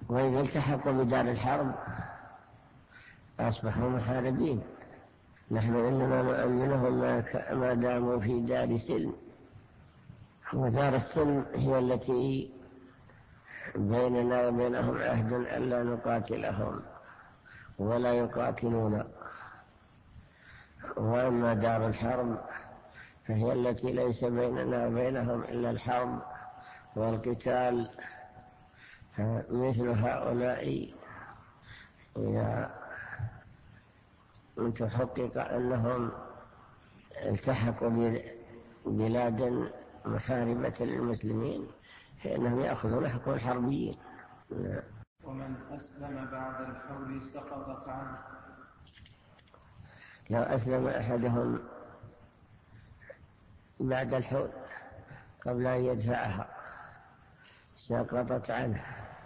وإذا التحقوا بدار الحرب أصبحوا محاربين. نحن إنما نؤمنهم ما داموا في دار سلم، ودار السلم هي التي بيننا وبينهم عهد ألا نقاتلهم ولا يقاتلون. وأما دار الحرب فهي التي ليس بيننا وبينهم إلا الحرب والقتال. مثل هؤلاء إذا تحقق أنهم التحقوا ببلاد محاربة للمسلمين فإنهم يأخذون حكم الحربيين. ومن أسلم بعد الحول سقطت عنه. لو أسلم أحدهم بعد الحول قبل أن يدفعها سقطت عنه،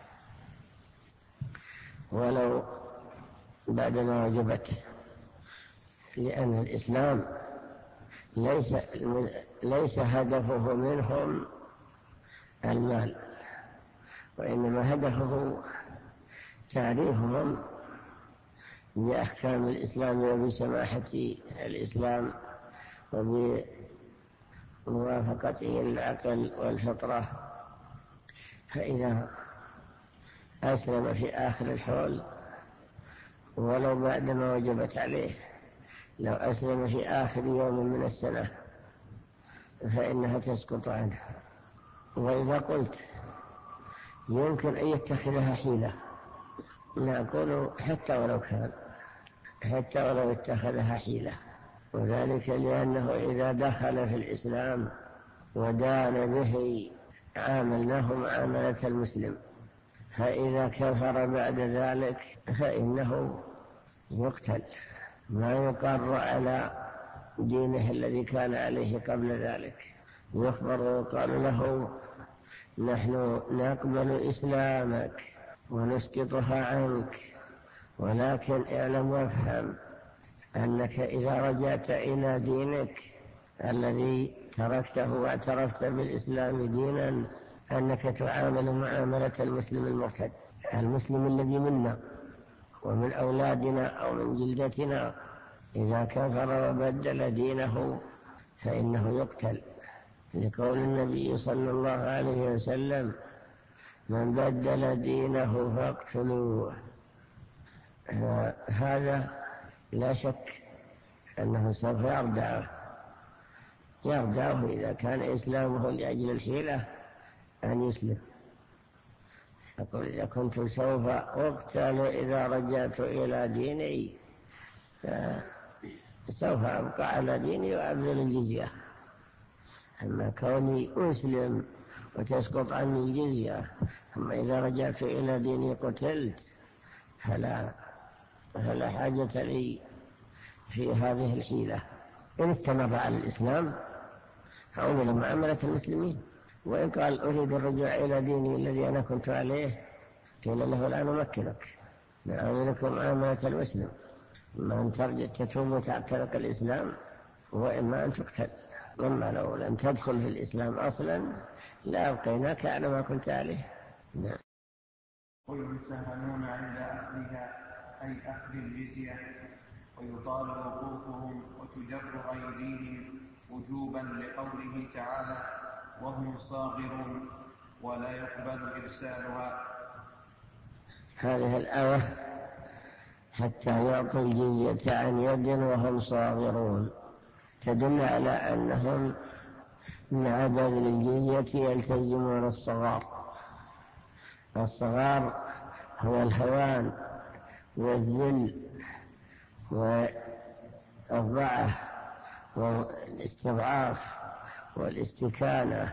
ولو بعدما وجبت، لأن الإسلام ليس هدفه منهم المال، وإنما هدفه تعريفهم بأحكام الإسلام وبسماحة الإسلام وبموافقته العقل والفطرة. فإذا أسلم في آخر الحول ولو بعدما وجبت عليه، لو أسلم في آخر يوم من السنة فإنها تسقط عنه. وإذا قلت يمكن أن يتخذها حيلة، نقول حتى ولو اتخذها حيلة، وذلك لأنه إذا دخل في الإسلام ودان به عاملناه معاملة المسلم، فإذا كفر بعد ذلك فإنه يقتل، ما يقر على دينه الذي كان عليه قبل ذلك. يخبر ويقال له نحن نقبل إسلامك ونسقطها عنك، ولكن اعلم وافهم أنك إذا رجعت إلى دينك الذي تركته واعترفت بالإسلام دينا أنك تعامل معاملة المسلم المرتد، المسلم الذي منا ومن أولادنا أو من جلدتنا، إذا كفر وبدل دينه فإنه يقتل، لقول النبي صلى الله عليه وسلم من بدل دينه فاقتلوه. هذا لا شك أنه سوف يردعه إذا كان إسلامه لأجل الحيلة أن يسلم. يقول إذا كنت سوف أقتل إذا رجعت إلى ديني سوف أبقى على ديني وأبذل الجزية. أما كوني أسلم وتسقط عني الجزية، أما إذا رجعت إلى ديني قتلت فلا حاجة لي في هذه الحيلة. إن استمر على الإسلام عمل معاملة المسلمين، وإن قال أريد الرجوع إلى ديني الذي أنا كنت عليه قيل له الآن أمكنك، نعاملكم معاملة المسلم، إما أن ترجع تتوب وتعتنق الإسلام وإما أن تقتل. أما لو لم تدخل في الإسلام أصلا لا أبقيناك على ما كنت عليه. نعم. ويمتهنون عند أخذها أي أخذ الجزية، ويطال وقوفهم وتجر أيديهم وجوبا لقوله تعالى وهم صاغرون ولا يقبل إرسالها. هذه الآية حتى يعطوا الجزية عن يد وهم صاغرون تدل على أنهم مع بذل الجزية يلتزمون الصغار. الصغار هو الهوان والذل والضعف والاستضعاف والاستكانة،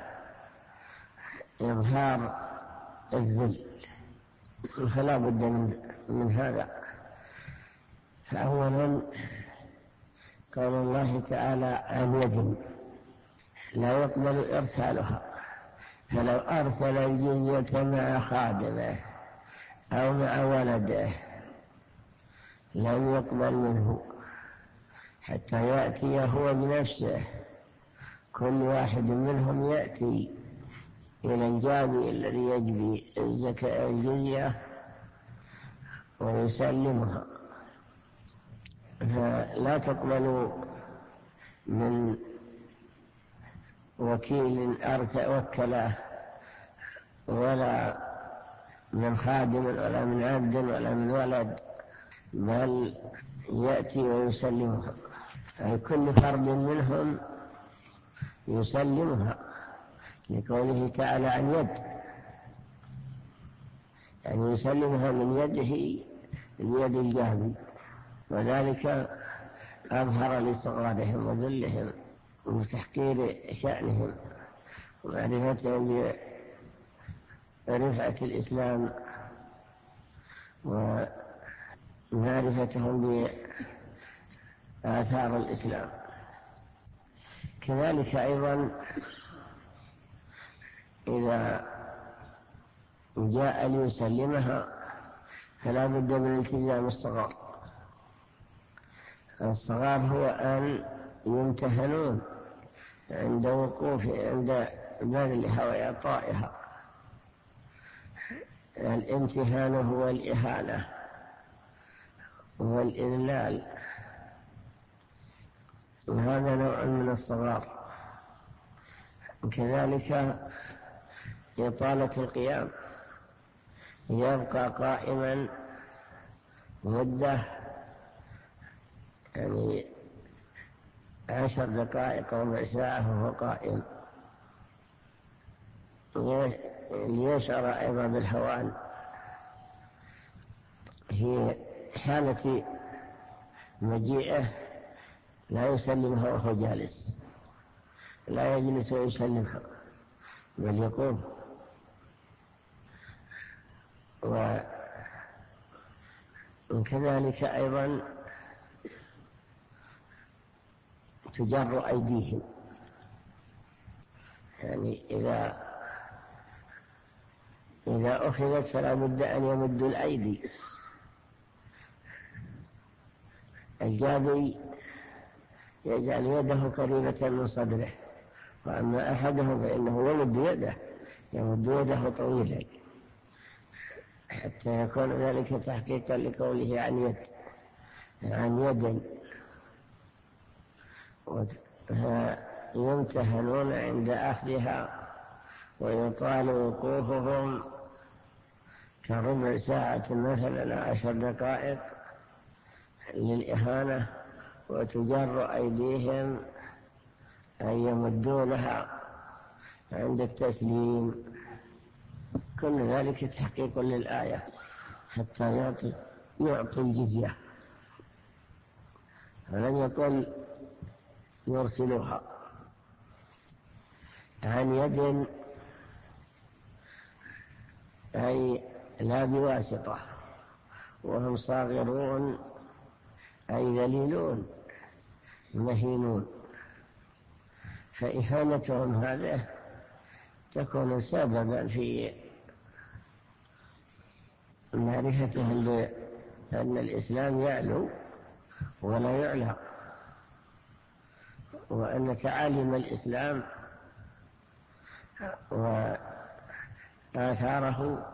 إظهار الذل، فلا بد من هذا. فأولا قال الله تعالى عن يد لا يقبل إرسالها، فلو أرسل الجزية مع خادمه أو مع ولده لم يقبل منه حتى يأتي هو بنفسه. كل واحد منهم يأتي إلى الجامع الذي يجبي الزكاة الجزية ويسلمها. لا تقبل من وكيل وكله، ولا من خادم، ولا من عبد، ولا من ولد، بل يأتي ويسلمها، أي كل فرد منهم يسلمها، لقوله تعالى عن يد، يعني يسلمها من يده اليد الجاهل، وذلك أظهر لصغارهم وذلهم وتحقير شأنهم ومعرفتهم برفعة الإسلام ومعرفتهم بآثار الإسلام. كذلك أيضا إذا جاء ليسلمها فلا بد من التزام الصغار. الصغار هو أن يمتهنون عند عند بذلها وإعطائها. الامتهان هو الإهانة والإذلال، وهذا نوع من الصغار. كذلك إطالة القيام، يبقى قائما مدة، يعني 10 دقائق أو ربع ساعة وهو قائم، ليشعر أيضا بالهوان في حالة مجيئه. لا يسلمها وهو جالس، لا يجلس ويسلمها، بل يقوم. وكذلك أيضا تجر أيديهم، يعني إذا أخذت فلا بد أن يمدوا الأيدي. الجابي يجعل يده قريبة من صدره، وأما أحدهم فإنه يمد يده طويلا حتى يكون ذلك تحقيقا لقوله عن يد. يمتهنون عند أخذها، ويطال وقوفهم كربع ساعة مثلا 10 دقائق للإهانة، وتجر أيديهم أن يمدونها عند التسليم. كل ذلك تحقيق للآية حتى يعطي الجزية، فلم يقل يرسلوها. عن يد أي لا بواسطة، وهم صاغرون أي ذليلون مهينون. فإهانتهم هذه تكون سببا في معرفتهم بأن الإسلام يعلو ولا يعلى، وأن تعاليم الإسلام وآثاره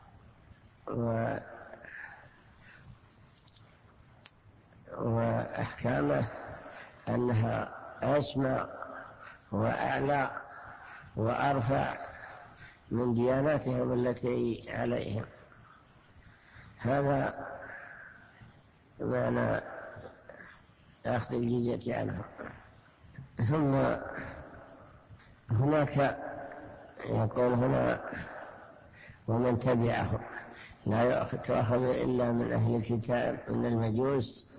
وأحكامه أنها أسمى وأعلى وأرفع من دياناتهم التي عليهم. هذا معنى أخذ الجزية عنهم. ثم هناك يقول هنا ومن تبعهم، لا تؤخذ إلا من أهل الكتاب من المجوس،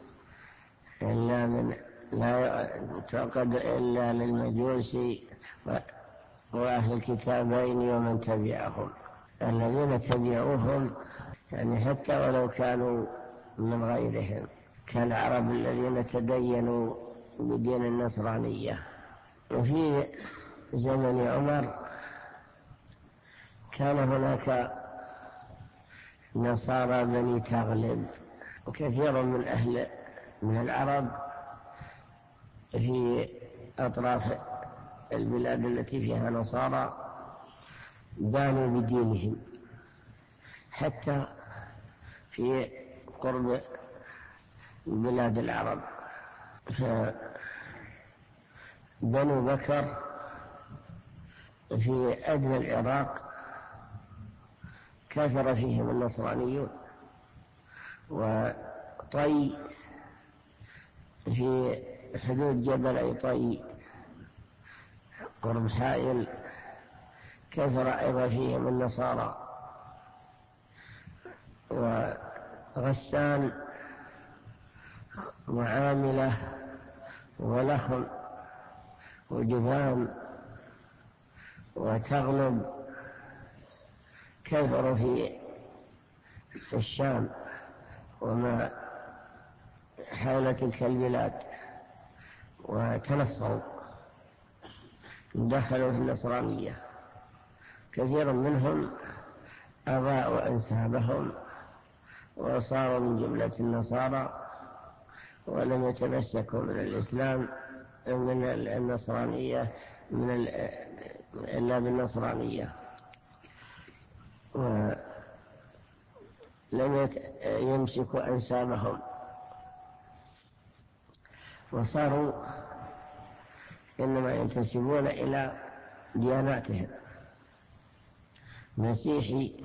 لا تعقد إلا للمجوس وأهل الكتابين ومن تبعهم. الذين تبعوهم يعني حتى ولو كانوا من غيرهم، كالعرب الذين تدينوا بدين النصرانية. وفي زمن عمر كان هناك نصارى بني تغلب، وكثير من العرب في أطراف البلاد التي فيها نصارى دانوا بدينهم، حتى في قرب بلاد العرب. فبنو بكر في أدنى العراق كثر فيهم النصرانيون، وطي في حدود جبل طي قرب حائل كثر أيضا فيهم النصارى، وغسان وعاملة ولخم وجذام وتغلب كثروا في الشام وما حول تلك البلاد، وتنصروا دخلوا في النصرانية. كثير منهم أضاعوا أنسابهم وصاروا من جملة النصارى، ولم يتمسكوا من الإسلام من النصرانية إلا بالنصرانية، ولم يمسكوا أنسابهم، وصاروا إنما ينتسبون إلى دياناتهم، مسيحي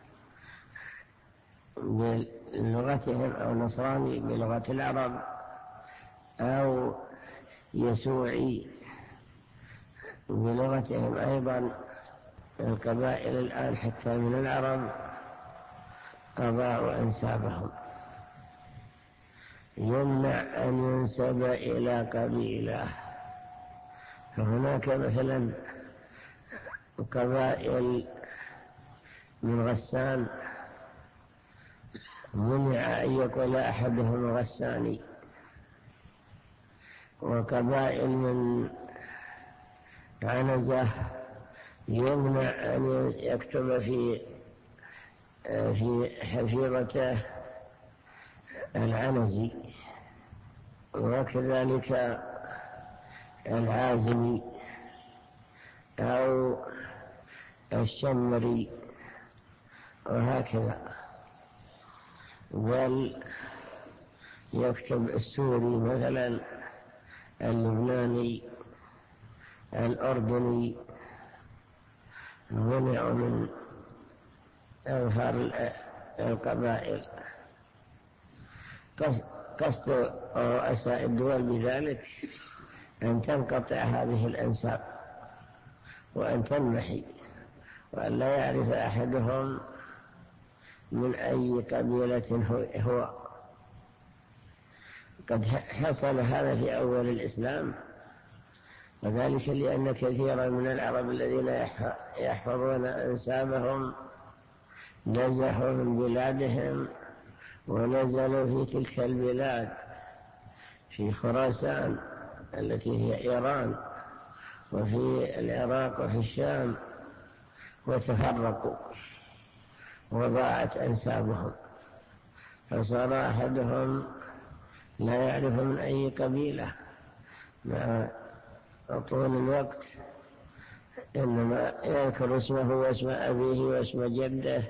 بلغتهم أو نصراني بلغة العرب أو يسوعي بلغتهم. أيضا القبائل الآن حتى من العرب أضاعوا أنسابهم، يمنع أن ينسب إلى قبيلة. فهناك مثلا قبائل من غسان منع أن يقول أحدهم غساني، وقبائل من عنزة يمنع أن يكتب في حفيظته العنزي، وكذلك العازمي أو الشمري، وهكذا. بل يكتب السوري مثلا، اللبناني، الأردني، منع من أظهار القبائل. قصد رؤساء الدول بذلك أن تنقطع هذه الأنساب وأن تنمحي، وأن لا يعرف أحدهم من أي قبيلة هو. قد حصل هذا في أول الإسلام، وذلك لأن كثيرا من العرب الذين يحفظون أنسابهم نزحوا من بلادهم ونزلوا في تلك البلاد، في خراسان التي هي إيران، وفي العراق وفي الشام، وتفرقوا وضاعت أنسابهم، فصار أحدهم لا يعرف من أي قبيلة مع طول الوقت، إنما يذكر اسمه واسم أبيه واسم جده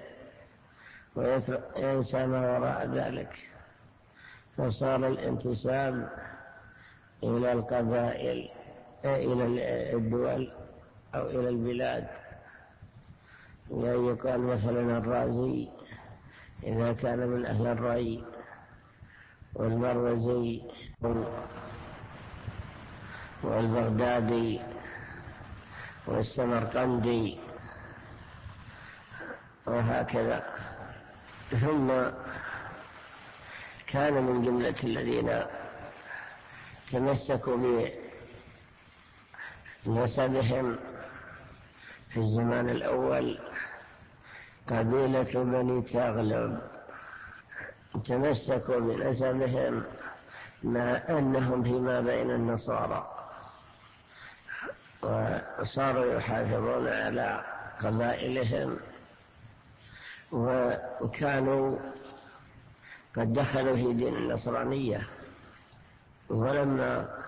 وينسى ما وراء ذلك. فصار الانتساب إلى القبائل إلى الدول أو إلى البلاد، يعني يقال مثلا الرازي إذا كان من أهل الري، والمروزي والبغدادي والسمرقندي، وهكذا. ثم كان من جملة الذين تمسكوا بنسبهم في الزمان الأول قبيلة بني تغلب، تمسكوا بنسبهم مع أنهم فيما بين النصارى، وصاروا يحافظون على قبائلهم، وكانوا قد دخلوا في دين النصرانية. ولما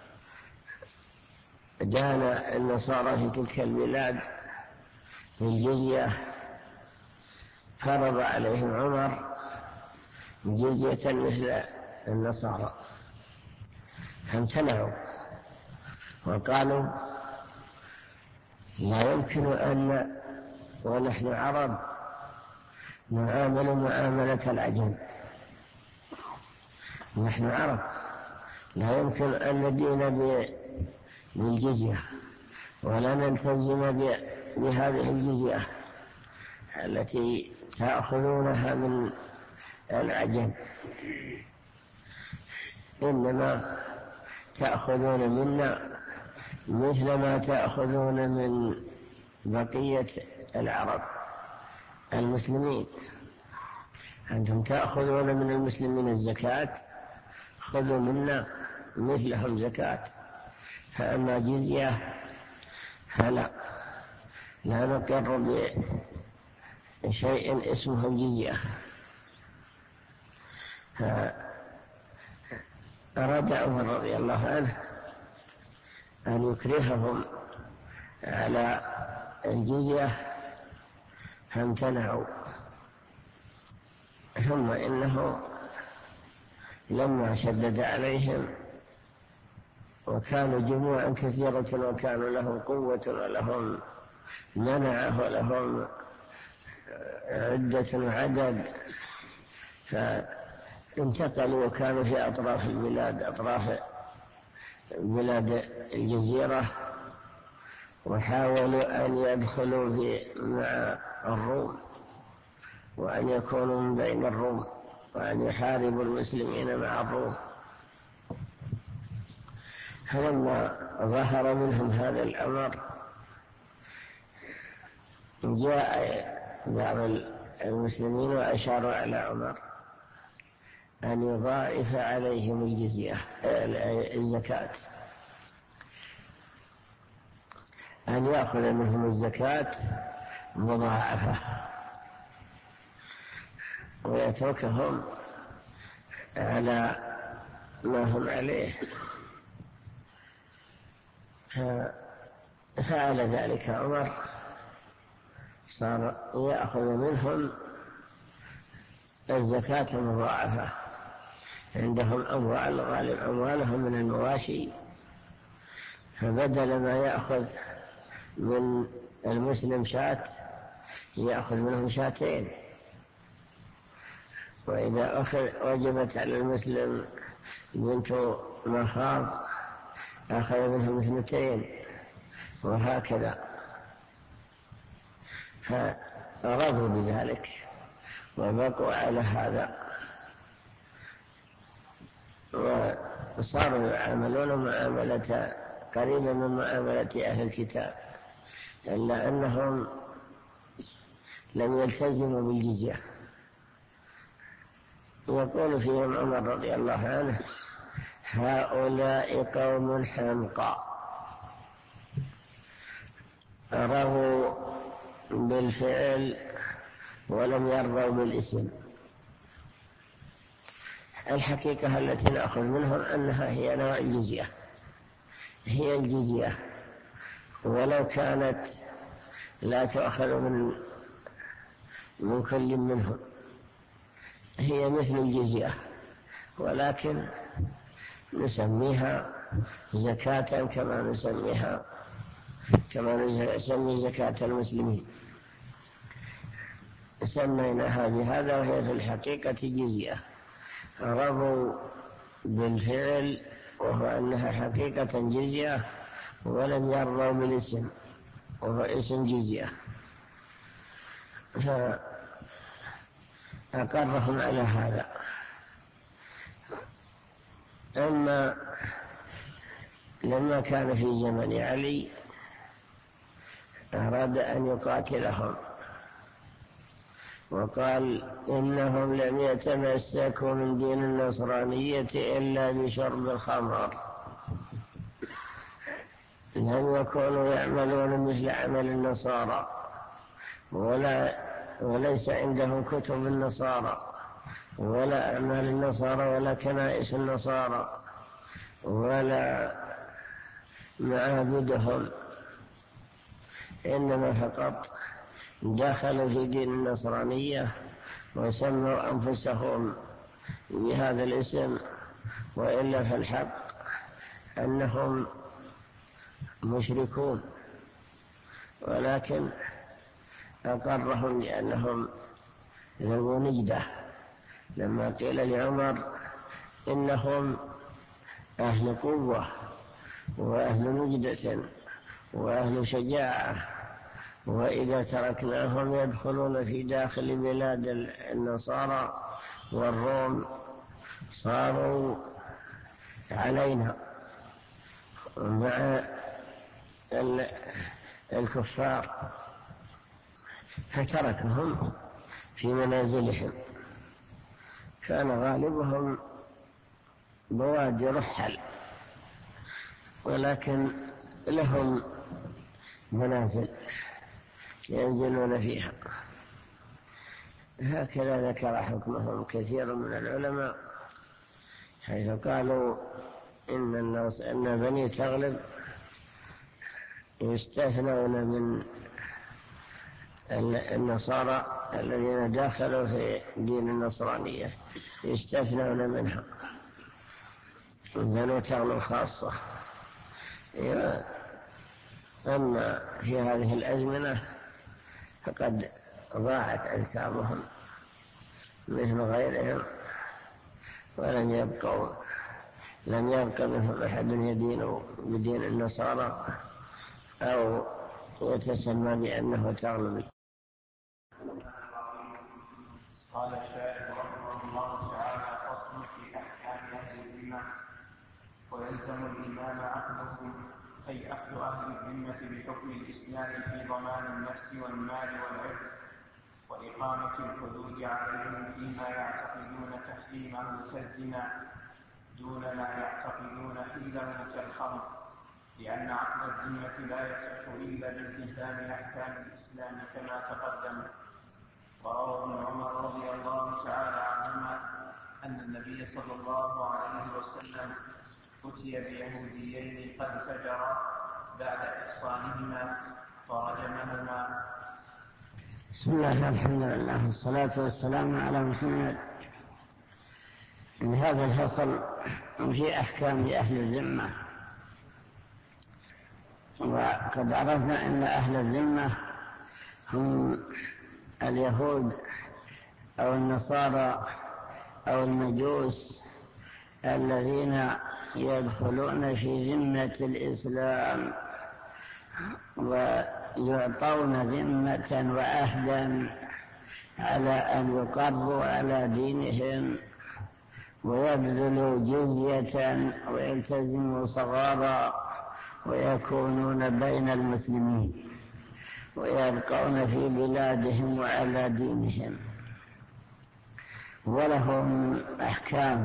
دان النصارى في تلك البلاد بالجزية فرض عليهم عمر جزية مثل النصارى، فامتنعوا وقالوا لا يمكن أن ونحن عرب نعامل معاملة العجم، نحن عرب لا يمكن أن ندين بالجزية ولا نلتزم بهذه الجزية التي تأخذونها من العجم، إنما تأخذون منا مثل ما تأخذون من بقية العرب المسلمين. أنتم تأخذون من المسلمين الزكاة، خذوا منا مثلهم زكاة، فأما جزية فلا، لا نقر بشيء اسمه الجزية. أراد عمر رضي الله عنه أن يكرههم على الجزية فامتنعوا، ثم إنه لما شدد عليهم وكانوا جموعا كثيرة وكانوا لهم قوة ولهم منعه ولهم عدة وعدد، فانتقلوا وكانوا في أطراف البلاد، أطراف بلاد الجزيرة، وحاولوا أن يدخلوا مع الروم وأن يكونوا من بين الروم وأن يحاربوا المسلمين مع الروم. فلما ظهر منهم هذا الأمر جاء بعض المسلمين وأشاروا على عمر أن يضاعف عليهم الزكاة، أن يأخذ منهم الزكاة مضاعفة ويتركهم على ما هم عليه. ففعل ذلك عمر، صار يأخذ منهم الزكاة المضاعفة. عندهم أموال، غالب أموالهم من المواشي، فبدل ما يأخذ من المسلم شاة يأخذ منهم شاتين، وإذا وجبت على المسلم بنت مخاض أخذ منهم 2، وهكذا. فرضوا بذلك وبقوا على هذا، وصاروا يعاملون معاملة قريبة من معاملة أهل الكتاب، إلا أنهم لم يلتزموا بالجزية. يقول فيهم عمر رضي الله عنه: هؤلاء قوم حمقى رضوا بالفعل ولم يرضوا بالاسم. الحقيقة التي نأخذ منهم أنها هي نوع الجزية، هي الجزية، ولو كانت لا تأخذ من كل منهم، هي مثل الجزية، ولكن نسميها زكاة كما نسمي زكاة المسلمين، سميناها بهذا وهي في الحقيقة جزية. رضوا بالفعل وهو أنها حقيقة جزية، ولم يرضوا بالاسم وهو اسم جزية، فأقرهم على هذا. أما لما كان في زمن علي أراد أن يقاتلهم وقال: إنهم لم يتمسكوا من دين النصرانية إلا بشرب الخمر، لم يكونوا يعملون مثل عمل النصارى، وليس عندهم كتب النصارى ولا أعمال النصارى ولا كنائس النصارى ولا معابدهم، إنما فقط دخلوا في دين النصرانية وسموا أنفسهم بهذا الاسم، وإلا فالحق أنهم مشركون، ولكن أقرهم لأنهم ذو نجدة. لما قيل لعمر إنهم أهل قوة وأهل نجدة وأهل شجاعة، وإذا تركناهم يدخلون في داخل بلاد النصارى والروم صاروا علينا مع الكفار، فتركهم في منازلهم. كان غالبهم بوادي رحل، ولكن لهم منازل ينزلون فيها. هكذا ذكر حكمهم كثير من العلماء، حيث قالوا إن بني تغلب يستثنون من النصارى الذين دخلوا في دين النصرانية، يستثنون منها بنو تغلب خاصة. أما في هذه الأزمنة فقد ضاعت أنسابهم مثل غيرهم، ولم يبقى منهم أحد يدين بدين النصارى أو يتسمى بأنه تغلبي. قال الشارع رحمه الله تعالى: فصل في أحكام أهل الذمة. ويلزم الإمام عقدهم، أي أخذ أهل الذمة بحكم الإسلام في ضمان النفس والمال والعرض، وإقامة الحدود عليهم فيما يعتقدون تحريمه كالزنا دون ما يعتقدون حله كالخمر، لأن عقد الذمة لا يصح إلا بالتزام أحكام الإسلام كما تقدم. وروى ابن عمر رضي الله تعالى عنهما أن النبي صلى الله عليه وسلم أتي بيهوديين قد فجرا بعد إحصانهما فرجمهما. بسم الله الحمد لله والصلاة والسلام على محمد. هذا الفصل في أحكام أهل الذمة. وقد عرفنا أن أهل الذمة هم اليهود أو النصارى أو المجوس الذين يدخلون في ذمة الإسلام ويعطون ذمة وعهدا على أن يقروا على دينهم ويبذلوا جزية ويلتزموا صغارا ويكونون بين المسلمين ويبقون في بلادهم وعلى دينهم، ولهم أحكام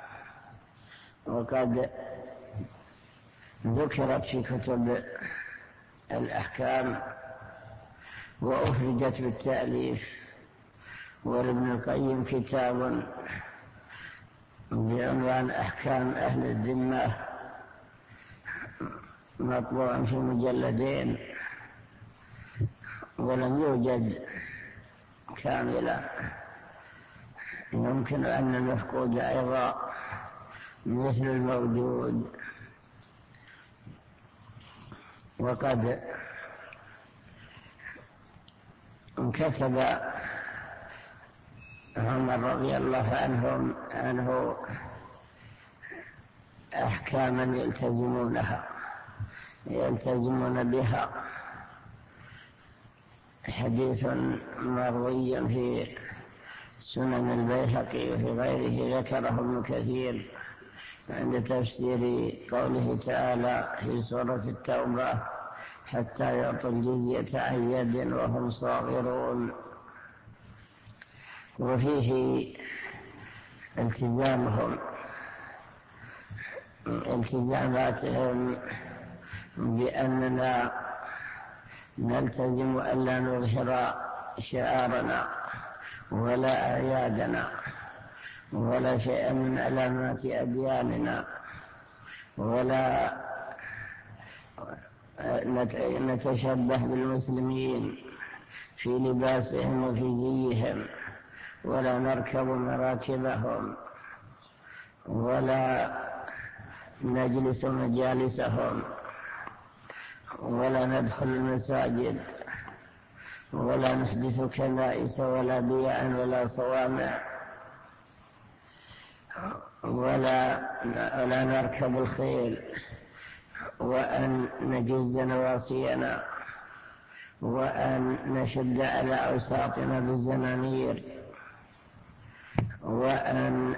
وقد ذكرت في كتب الأحكام وأخرجت بالتأليف. ولابن القيم كتاب بعنوان أحكام أهل الذمة مطبوع في مجلدين، ولم يوجد كاملا. يمكن أن المفقود أيضا مثل الموجود. وقد كتب عمر رضي الله عنه أحكاما يلتزمون بها. حديث مروي في سنن البيهقي وفي غيره ذكره ابن كثير عند تفسير قوله تعالى في سورة التوبة: حتى يعطوا الجزية عن يد وهم صاغرون. وفيه التزاماتهم بأننا نلتزم ألا نظهر شعارنا ولا أعيادنا ولا شيئا من علامات أدياننا، ولا نتشبه بالمسلمين في لباسهم وفي زيهم، ولا نركب مراكبهم ولا نجلس مجالسهم، ولا ندخل المساجد، ولا نحدث كنائس ولا بيعا ولا صوامع، ولا نركب الخيل، وأن نجز نواصينا، وأن نشد على أوساطنا بالزنانير، وأن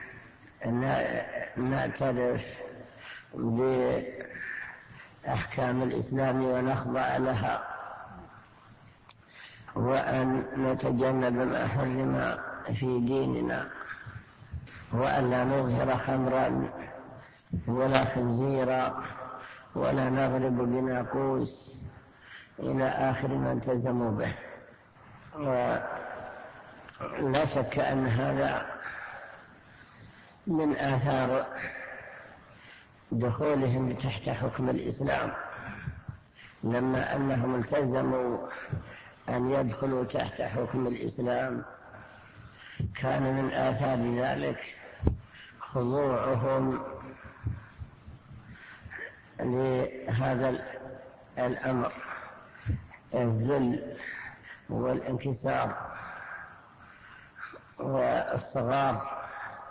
نعترف بأحكام الإسلام ونخضع لها، وأن نتجنب ما حرم في ديننا، وأن لا نظهر خمرا ولا خنزيرا ولا نضرب بناقوس إلى آخر ما التزموا به. ولا شك أن هذا من آثار دخولهم تحت حكم الإسلام، لما أنهم التزموا أن يدخلوا تحت حكم الإسلام كان من آثار ذلك خضوعهم لهذا الأمر، الذل والانكسار والصغار،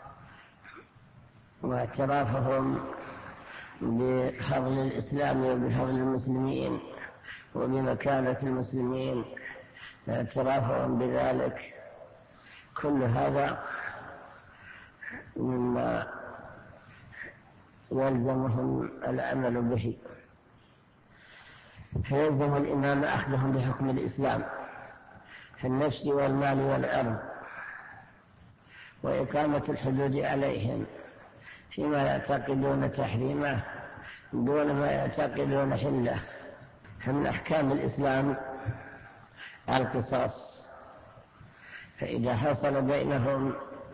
واعترافهم بفضل الإسلام وبفضل المسلمين وبمكانة المسلمين، اعترافهم بذلك، كل هذا مما يلزمهم العمل به. فيلزم الإمام أخذهم بحكم الإسلام في النفس والمال والعرض، وإقامة الحدود عليهم فيما يعتقدون تحريمه دون ما يعتقدون حله. فمن أحكام الإسلام القصاص، فإذا حصل بينهم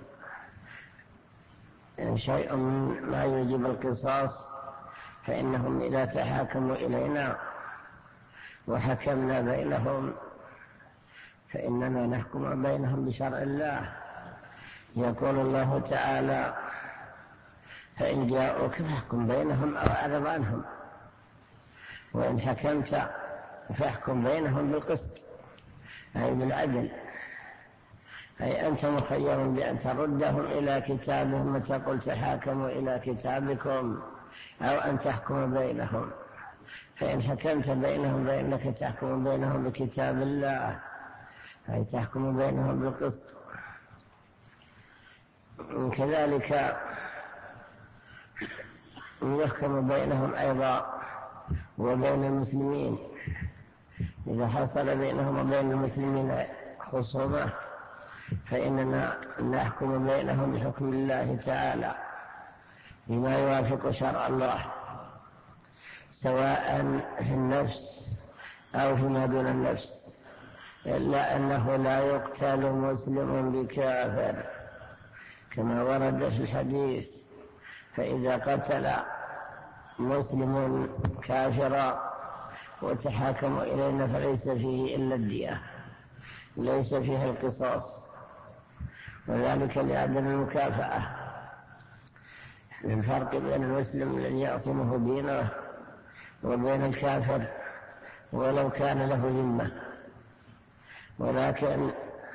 شيء ما يوجب القصاص فإنهم إذا تحاكموا إلينا وحكمنا بينهم فإننا نحكم بينهم بشرع الله. يقول الله تعالى: فإن جاءوك فاحكم بينهم أو أعرض عنهم، وإن حكمت فاحكم بينهم بالقسط، أي بالعدل، أي أنت مخير بأن تردهم إلى كتابهم وتقول تحاكموا إلى كتابكم، أو أن تحكم بينهم. فإن حكمت بينهم فإنك تحكم بينهم بكتاب الله، أي تحكم بينهم بالقسط. كذلك يحكم بينهم أيضا وبين المسلمين، إذا حصل بينهم وبين المسلمين خصومة فإننا نحكم بينهم بحكم الله تعالى بما يوافق شرع الله، سواء في النفس أو فيما دون النفس، إلا أنه لا يقتل مسلم بكافر كما ورد في الحديث: فإذا قتل مسلم كافرا وتحاكموا إلينا فليس فيه إلا الدية، ليس فيه القصاص، وذلك لعدم المكافأة. الفرق بين المسلم الذي يعصمه دينه وبين الكافر ولو كان له ذمة، ولكن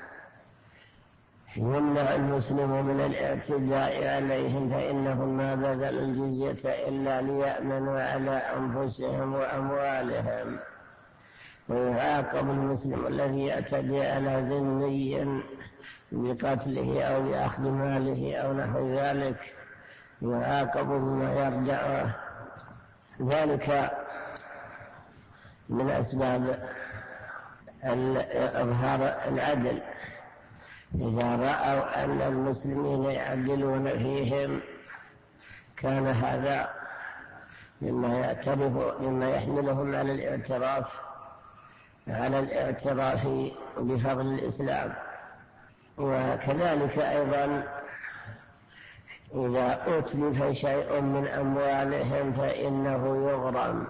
يمنع المسلم من الاعتداء عليهم، فإنهم ما بذلوا الجزية إلا ليأمنوا على أنفسهم وأموالهم. ويعاقب المسلم الذي يعتدي على ذمي بقتله أو بأخذ ماله أو نحو ذلك، يعاقب بما يرجعه. ذلك من أسباب إظهار العدل. إذا رأوا أن المسلمين يعدلون فيهم كان هذا مما يحملهم على الاعتراف بفضل الإسلام. وكذلك أيضا إذا أتلف شيء من أموالهم فإنه يغرم،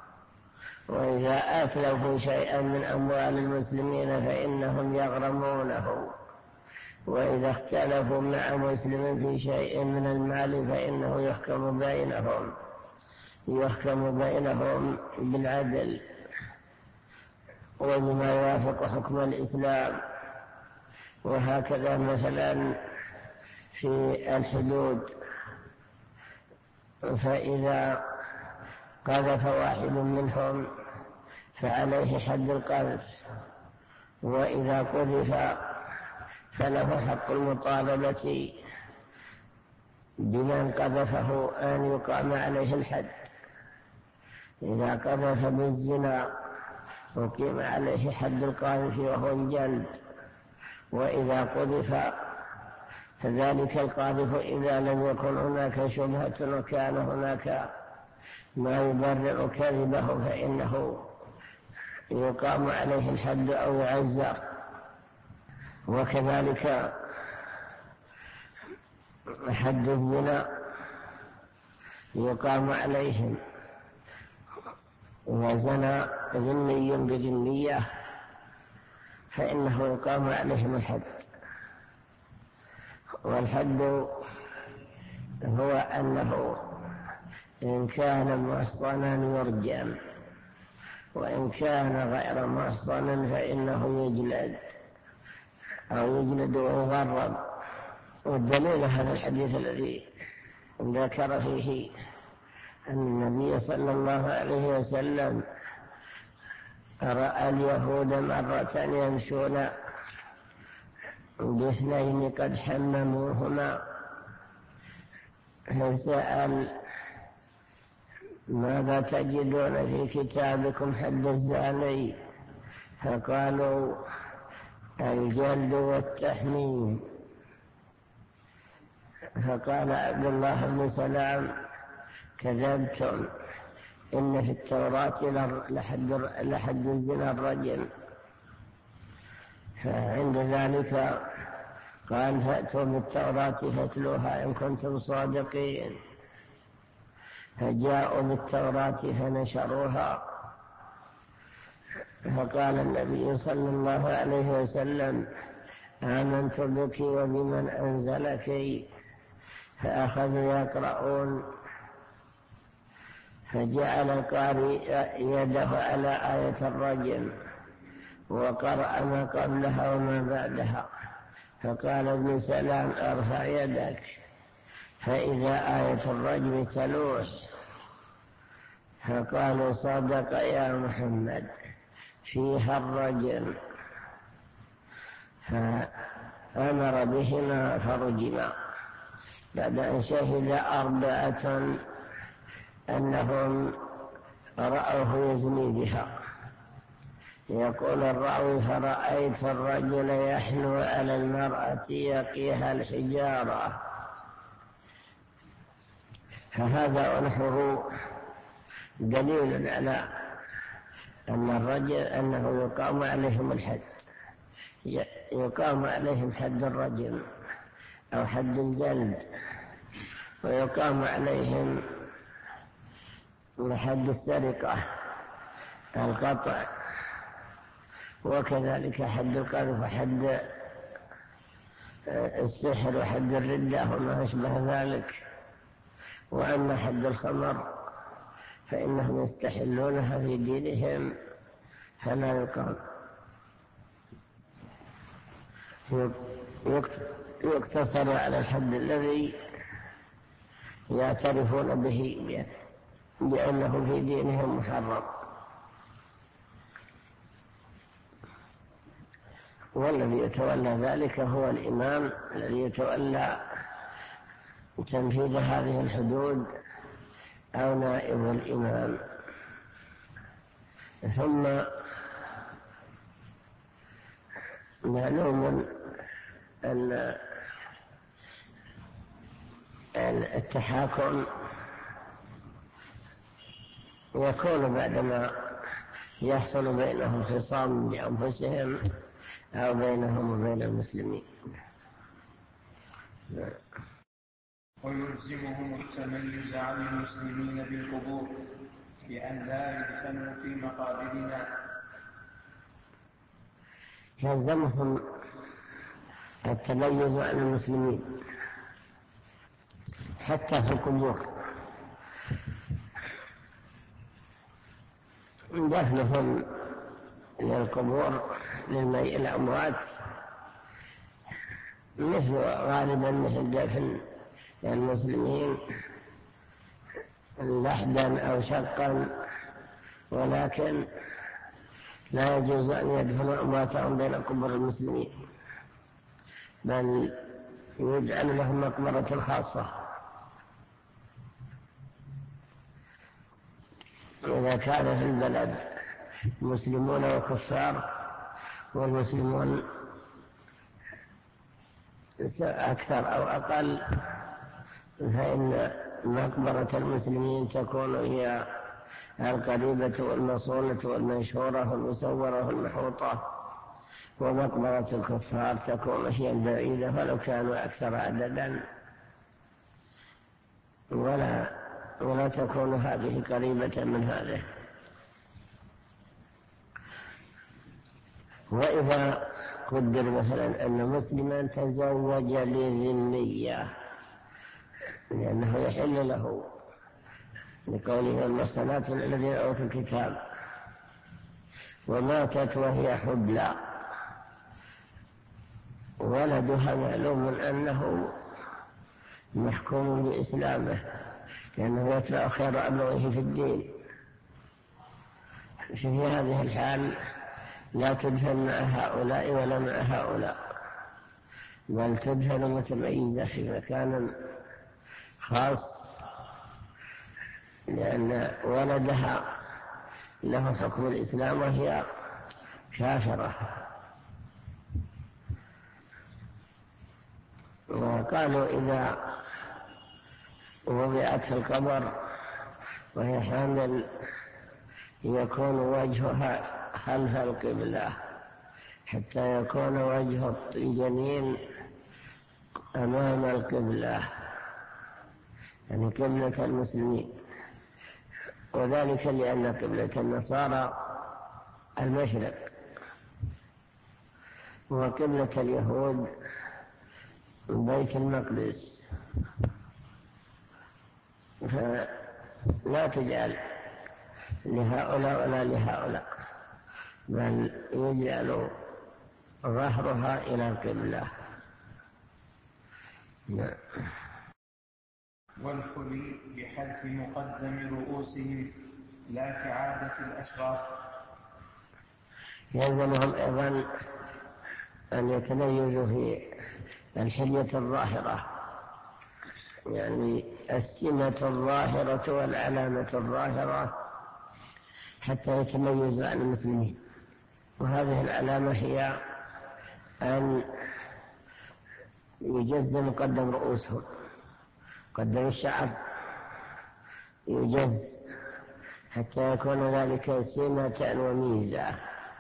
وإذا أتلفوا شيئا من أموال المسلمين فإنهم يغرمونه، وإذا اختلفوا مع مسلم في شيء من المال فإنه يحكم بينهم بالعدل وبما يوافق حكم الإسلام. وهكذا مثلا في الحدود، فإذا قذف واحد منهم فعليه حد القذف، وإذا قذف فله حق المطالبة بمن قذفه أن يقام عليه الحد. إذا قذف بالزنا أقيم عليه حد القاذف وهو الجلد، وإذا قذف فذلك القاذف إذا لم يكن هناك شبهة وكان هناك ما يبرر كذبه فإنه يقام عليه الحد أو يعزر. وكذلك حد الزنا يقام عليهم، وزنى ذمي بذمية فإنه يقام عليهم الحد. والحد هو أنه إن كان محصنا يرجم، وإن كان غير محصن فإنه يجلد أو يجلد ويغرب. والدليل هذا الحديث الذي ذكر فيه أن النبي صلى الله عليه وسلم رأى اليهود مرة يمشون باثنين قد حمموهما، فسأل: ماذا تجدون في كتابكم حد الزاني؟ فقالوا: الجلد والتحميم. فقال عبد الله بن سلام: كذبتم، إن في التوراة لحد الزنا الرجم. فعند ذلك قال: فأتوا بالتوراة فاتلوها إن كنتم صادقين. فجاءوا بالتوراة فنشروها، فقال النبي صلى الله عليه وسلم: آمنت بك وبمن أنزلك. فأخذوا يقرؤون، فجعل القارئ يده على آية الرجم وقرأ ما قبلها وما بعدها. فقال ابن سلام: ارفع يدك. فإذا آية الرجم تلوح، فقالوا: صدق يا محمد، فيها الرجم. فأمر بهما فرجما، بعد أن شهد 4 أنهم رأوه يزني بها. يقول الراوي: فرأيت الرجل يحنو على المرأة يقيها الحجارة. فهذا ونحوه دليل على أن الرجل أنه يقام عليهم الحد، يقام عليهم حد الرجل أو حد الجلد، ويقام عليهم حد السرقة القطع، وكذلك حد القذف وحد السحر وحد الردة وما أشبه ذلك. وأما حد الخمر فإنهم يستحلونها في دينهم فلا يقام، يقتصر على الحد الذي يعترفون به بأنه في دينهم محرم. والذي يتولى ذلك هو الإمام الذي يتولى تنفيذ هذه الحدود أو نائب الإمام. ثم معلوم أن التحاكم يكون بعدما يحصل بينهم خصام بأنفسهم أو بينهم وبين المسلمين. ويلزمهم التميز عن المسلمين بالقبور بأن لا يدفنوا في مقابرنا. يلزمهم التميز عن المسلمين حتى في القبور، دفنهم للقبور الأموات غالبا مثل دفن المسلمين لحدا أو شقا، ولكن لا يجوز أن يدفنوا أمواتهم بين قبور المسلمين، بل يجعل لهم مقبرة خاصة. إذا كان في البلد مسلمون وكفار والمسلمون أكثر أو أقل، فإن مقبرة المسلمين تكون هي القريبة والمصونة والمنشورة والمسورة والمحوطة، ومقبرة الكفار تكون هي البعيدة فلو كانوا أكثر عددا، ولا تكون هذه قريبة من هذه. وإذا قدر مثلا أن مسلما تزوج لذمية لأنه يحل له لقوله المحصنات الذين أوتوا الكتاب، وماتت وهي حبلى، ولدها معلوم أنه محكوم بإسلامه لأنه يتبع خير أبويه في الدين، في هذه الحال لا تدفن مع هؤلاء ولا مع هؤلاء، بل تدفن متميزة في مكان خاص، لأن ولدها له حكم الإسلام وهي كافرة. وقالوا إذا وضعت في القبر وهي حامل يكون وجهها خلف القبلة حتى يكون وجه الجنين أمام القبلة، يعني قبلة المسلمين، وذلك لأن قبلة النصارى المشرق، وقبلة اليهود بيت المقدس، فلا تجعل لهؤلاء ولا لهؤلاء، بل يجعل ظهرها إلى القبلة. والحلي بحذف مقدم رؤوسهم لا كعادة الأشراف. يلزمهم أيضا أن يتميزوا في الحلية الظاهرة، يعني السمة الظاهرة والعلامة الظاهرة، حتى يتميزوا عن المسلمين. وهذه العلامة هي أن يجز مقدم رؤوسهم، قدم الشعر يجز حتى يكون ذلك سمة وميزة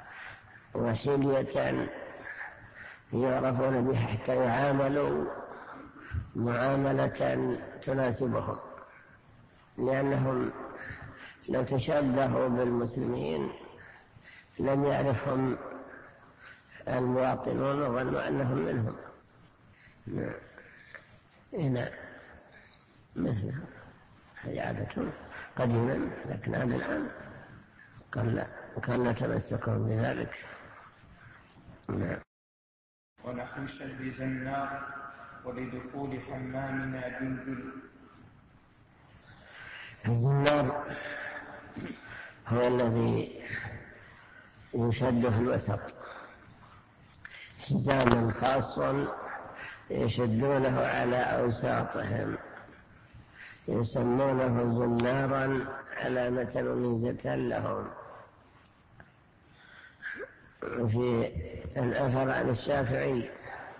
وحلية يعرفون بها، حتى يعاملوا معاملة تناسبهم، لأنهم لو تشبهوا بالمسلمين لم يعرفهم المواطنون وظنوا أنهم منهم. هنا مثلها هي عادة قديما، لكن هذا الآن كان نتمسكهم بذلك. ونحو شد زنار ولدخول حمامنا جلجل. الزنار هو الذي يشد في الوسط، حزام خاص يشدونه على أوساطهم، يسمونه زنارا علامة وميزة لهم. في الأثر عن الشافعي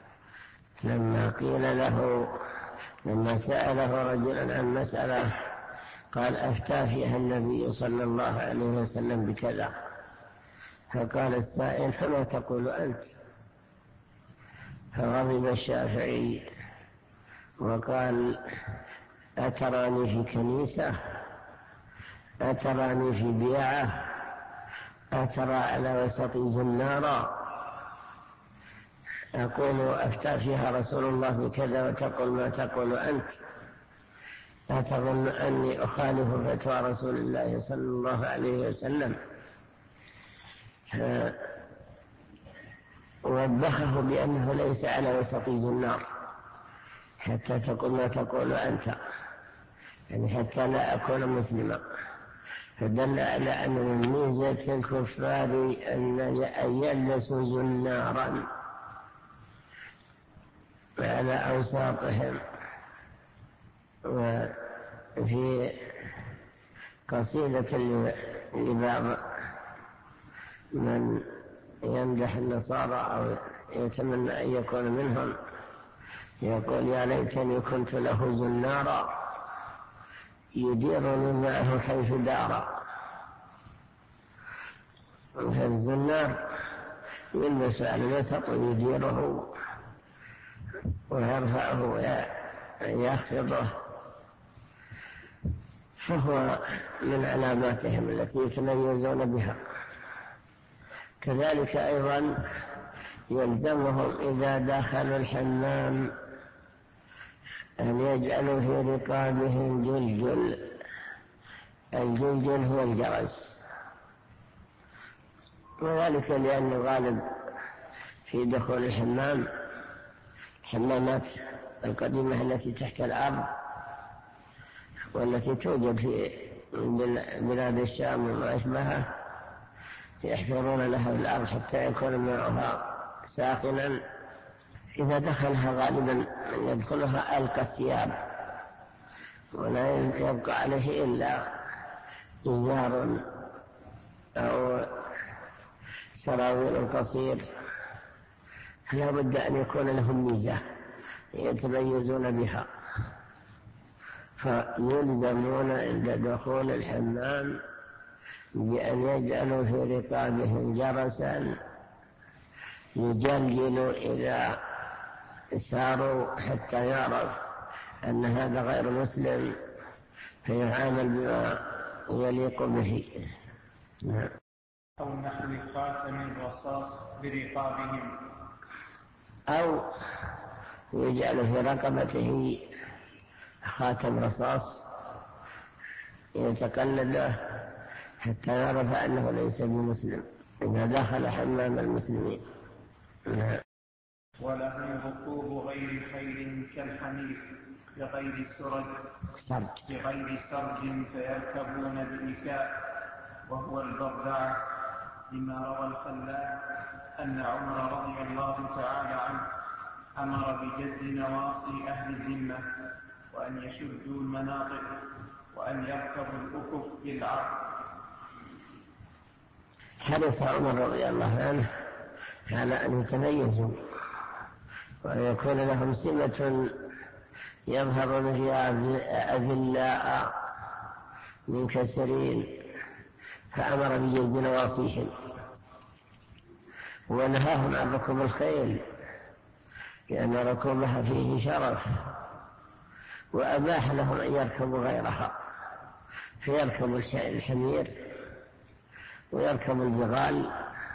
لما سأله رجلا عن مسألة قال أفتى فيها النبي صلى الله عليه وسلم بكذا، فقال السائل فما تقول أنت؟ فغضب الشافعي وقال أتراني في كنيسة؟ أتراني في بيعة؟ أترى على وسط زنارا؟ أقول أفتى فيها رسول الله بكذا وتقول ما تقول أنت، لا تظن أني أخالف فتوى رسول الله صلى الله عليه وسلم. ووبخه بأنه ليس على وسطي النار حتى تقول ما تقول أنت، يعني حتى لا أكون مسلما. فدل على أن من ميزة الكفار أن يلبسوا زنارا على أوساطهم. وفي قصيدة لبعض من يمدح النصارى أو يتمنى أن يكون منهم يقول يا ليتني كنت له زنارا يديرني معه حيث دار. فالزنار يلبس على الوسط ويديره ويرفعه ويخفضه، فهو من علاماتهم التي يتميزون بها. كذلك أيضا يلزمهم إذا دخلوا الحمام أن يجعلوا في رقابهم جلجل. الجلجل هو الجرس، وذلك لأن الغالب في دخول الحمام الحمامات القديمة التي تحت الأرض والتي توجد في بلاد الشام وما أشبهها يحفرون لها الأرض حتى يكون ماؤها ساخنا. إذا دخلها غالبا من يدخلها ألقى الثياب ولا يبقى عليه إلا إزار أو سراويل قصير. فلا بد أن يكون لهم ميزة يتميزون بها، فيلزمون عند دخول الحمام بأن يجعلوا في رقابهم جرسا يجلجل إذا ساروا حتى يعرف أن هذا غير مسلم فيعامل بما يليق به. أو نحو خاتم الرصاص برقابهم، أو يجعل في رقبته خاتم رصاص يتقلده حتى يعرف أنه ليس بمسلم إذا دخل حمام المسلمين. ولهم ركوب غير خيل كالحمير بغير سرج فيركبون بإيكاء وهو البردعة، لما روى الخلال أن عمر رضي الله تعالى عنه أمر بجز نواصي أهل الذمة وأن يشدوا المناطق وأن يركبوا الأكف بالعرض. حرص عمر رضي الله عنه على أن يتميزوا وأن يكون لهم سمة يظهر فيها أذلاء منكسرين، فأمر بجز نواصيهم ونهاهم عن ركوب الخيل لأن ركوبها فيه شرف، وأباح لهم أن يركبوا غيرها فيركبوا الحمير ويركبوا البغال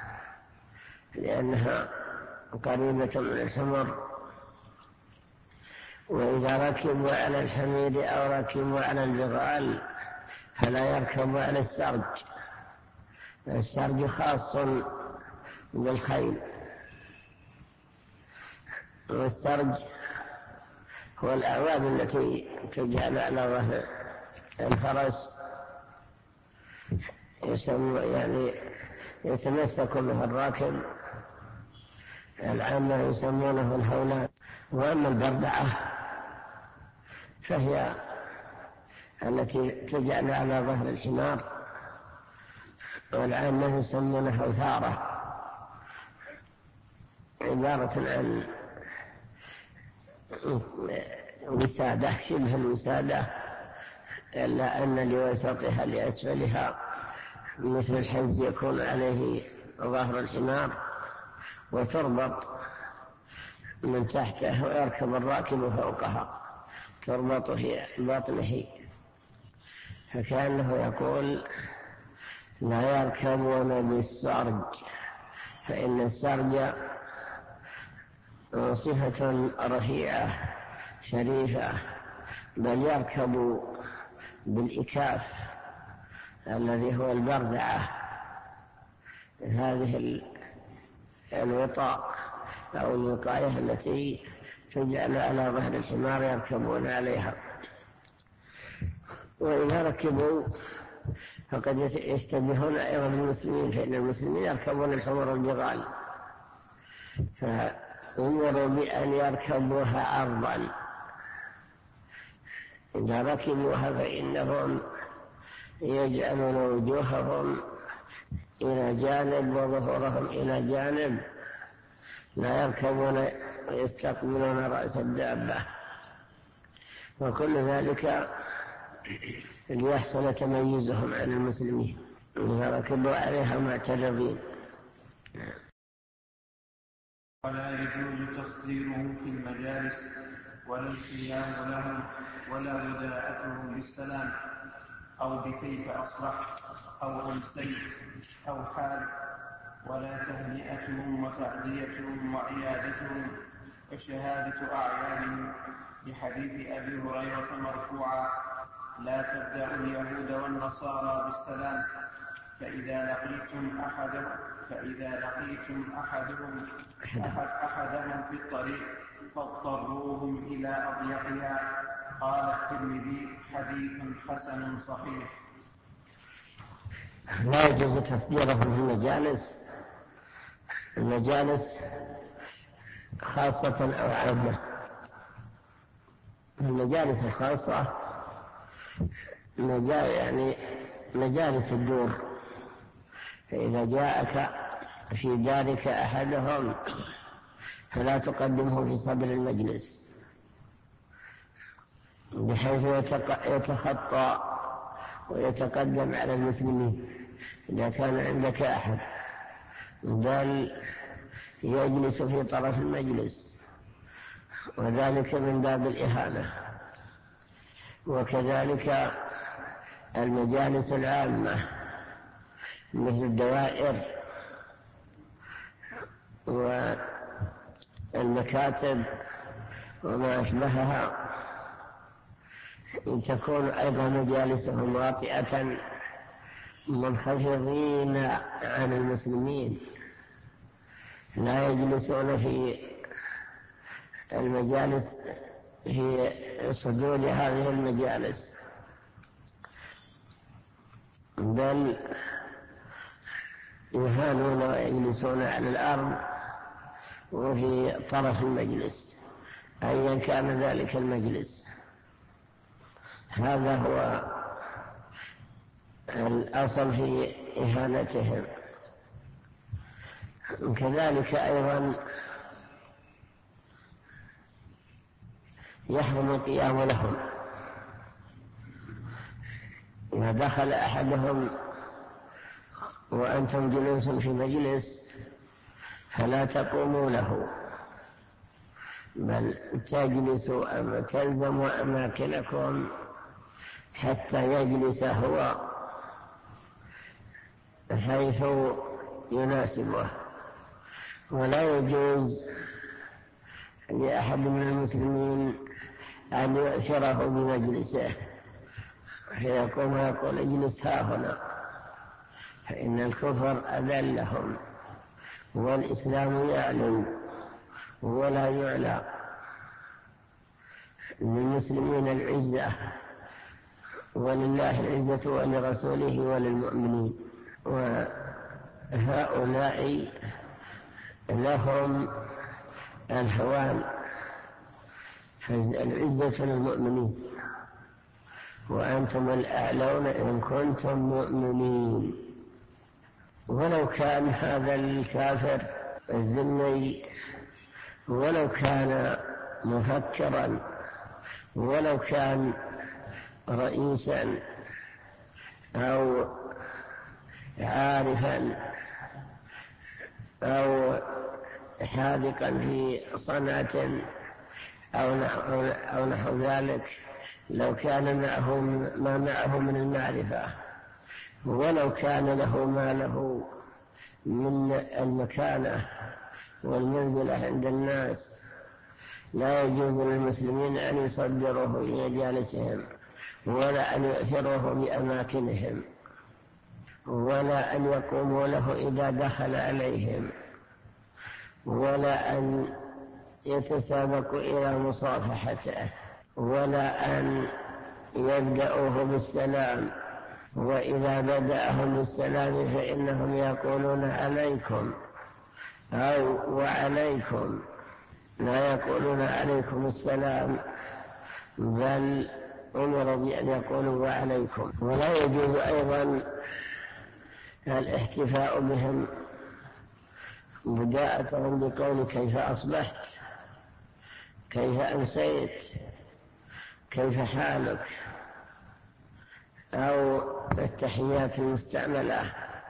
لأنها قريبة من الحمر. وإذا ركبوا على الحمير أو ركبوا على البغال فلا يركبوا على السرج. السرج خاص بالخيل، والسرج هو الأعواد التي تجعل على ظهر الفرس يعني يتمسك به الراكب. العامة يسمونه الهولان. وأما البردعة فهي التي تجعل على ظهر الحمار، والعامة يسمونها وثارة، عبارة عن وسادة شبه الوسادة، إلا أن لوسطها لأسفلها مثل الحز يكون عليه ظهر الحمار وتربط من تحته ويركب الراكب فوقها، تربط في بطنه. فكأنه يقول لا يركبون بالسرج، فإن السرج صفة رفيعة شريفة، بل يركب بالإكاف الذي هو البردعة، هذه الوطاء أو الوقاية التي تجعل على ظهر الحمار يركبون عليها. وإذا ركبوا فقد يشتبهون أيضا المسلمين، فإن المسلمين يركبون الحمر البغال، فأمروا بأن يركبوها عرضا. إذا ركبوها فإنهم يجعلون وجوههم إلى جانب وظهورهم إلى جانب، لا يركبون ويستقبلون رأس الدابة، وكل ذلك ليحصل تميزهم عن المسلمين إذا ركبوا عليها معترضين. ولا يجوز تصديرهم في المجالس ولا القيام لهم ولا وداعتهم بالسلام أو بكيف أصبحت أو أمسيت أو حال، ولا تهنئتهم وتعزيتهم وعيادتهم وشهادة أعيادهم، بحديث أبي هريرة مرفوعا: لا تبدأوا اليهود والنصارى بالسلام، فإذا لقيتم أحدهم في الطريق فاضطروهم إلى أضيقها. قال الترمذي: حديث حسن صحيح. لا يجوز تصديرهم في المجالس خاصة أو عامة. المجالس الخاصة يعني مجالس الدور، فإذا جاءك في دارك أحدهم فلا تقدمه في صدر المجلس بحيث يتخطى ويتقدم على المسلمين إذا كان عندك أحد، بل يجلس في طرف المجلس، وذلك من باب الإهانة. وكذلك المجالس العامة مثل الدوائر والمكاتب وما أشبهها تكون أيضا مجالسهم واطئة منخفضين عن المسلمين، لا يجلسون في المجالس في صدور هذه المجالس، بل يهانون ويجلسون على الأرض وفي طرف المجلس أيا كان ذلك المجلس. هذا هو الأصل في إهانتهم. كذلك أيضا يحرم القيام لهم. إذا دخل أحدهم وأنتم جلوس في مجلس فلا تقوموا له، بل تجلسوا أما تلزموا أماكنكم حتى يجلس هو حيث يناسبه. ولا يجوز لأحد من المسلمين أن يؤثره بمجلسه فيقوم ويقول اجلس ها هنا، فإن الكفر أذلهم والإسلام يعلو ولا يعلى. للمسلمين العزة، ولله العزة ولرسوله وللمؤمنين، وهؤلاء لهم الهوان، العزة للمؤمنين، وأنتم الأعلون إن كنتم مؤمنين. ولو كان هذا الكافر الذمي، ولو كان مفكرا، ولو كان رئيسا أو عارفا أو حاذقا في صنعة أو نحو ذلك، لو كان معه ما معه من المعرفة، ولو كان له ما له من المكانة والمنزلة عند الناس، لا يجوز للمسلمين أن يصدروه في مجالسهم، ولا أن يؤثروه بأماكنهم، ولا أن يقوموا له إذا دخل عليهم، ولا أن يتسابقوا إلى مصافحته، ولا أن يبدأوه بالسلام، وإذا بدأهم بالسلام فإنهم يقولون عليكم أو وعليكم، لا يقولون عليكم السلام، بل أمروا بأن يقولوا وعليكم. ولا يجوز أيضا الاحتفاء بهم، بداءتهم بقول كيف أصبحت، كيف أمسيت، كيف حالك، أو التحيات المستعملة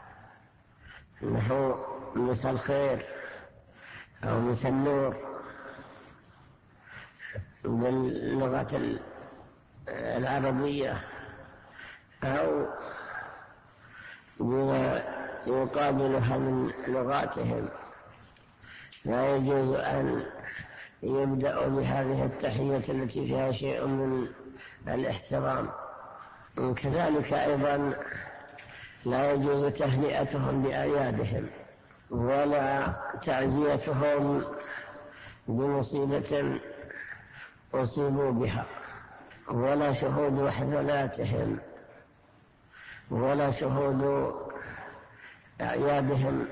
نحو مساء الخير أو مساء النور باللغة العربية، أو بما يقابلها من لغاتهم. لا يجوز أن يبدأوا بهذه التحية التي فيها شيء من الاحترام. كذلك أيضا لا يجوز تهنئتهم بأعيادهم، ولا تعزيتهم بمصيبة أصيبوا بها، ولا شهود حفلاتهم، ولا شهود أعيادهم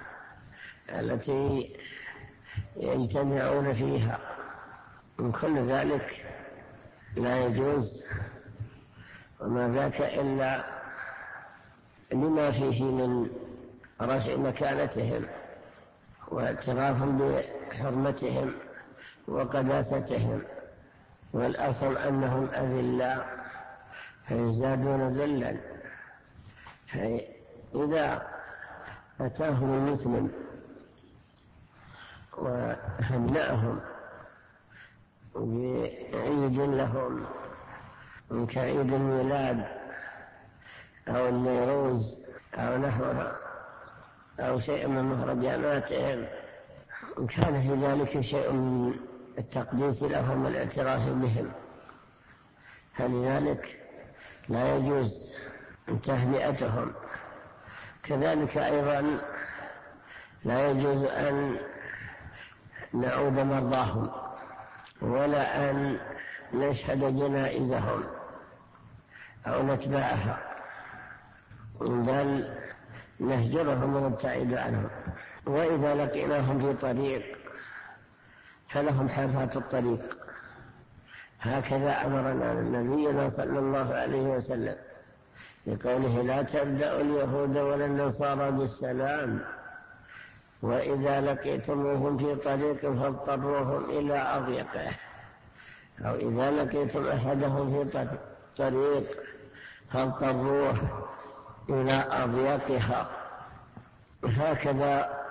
التي يجتمعون فيها. من كل ذلك لا يجوز، وما ذاك إلا لما فيه من رفع مكانتهم واعتراف بحرمتهم وقداستهم، والأصل أنهم أذلاء فيزدادون ذلا. إذا أتاهم المسلم وهنأهم بعيد لهم كعيد الميلاد أو النيروز أو نحوها أو شيء من مهرجاناتهم، كان في ذلك شيء من التقديس لهم والاعتراف بهم، فلذلك لا يجوز تهنئتهم. كذلك أيضا لا يجوز أن نعود مرضاهم، ولا أن نشهد جنائزهم أو نتبعها، بل نهجرهم ونبتعد عنهم. وإذا لقيناهم في طريق فلهم حافات الطريق، هكذا أمرنا نبينا صلى الله عليه وسلم بقوله لا تبدأوا اليهود ولا النصارى بالسلام، وإذا لقيتموهم في طريق فاضطروهم إلى أضيقه، أو إذا لقيتم أحدهم في طريق فاضطروه إلى أضيقها. هكذا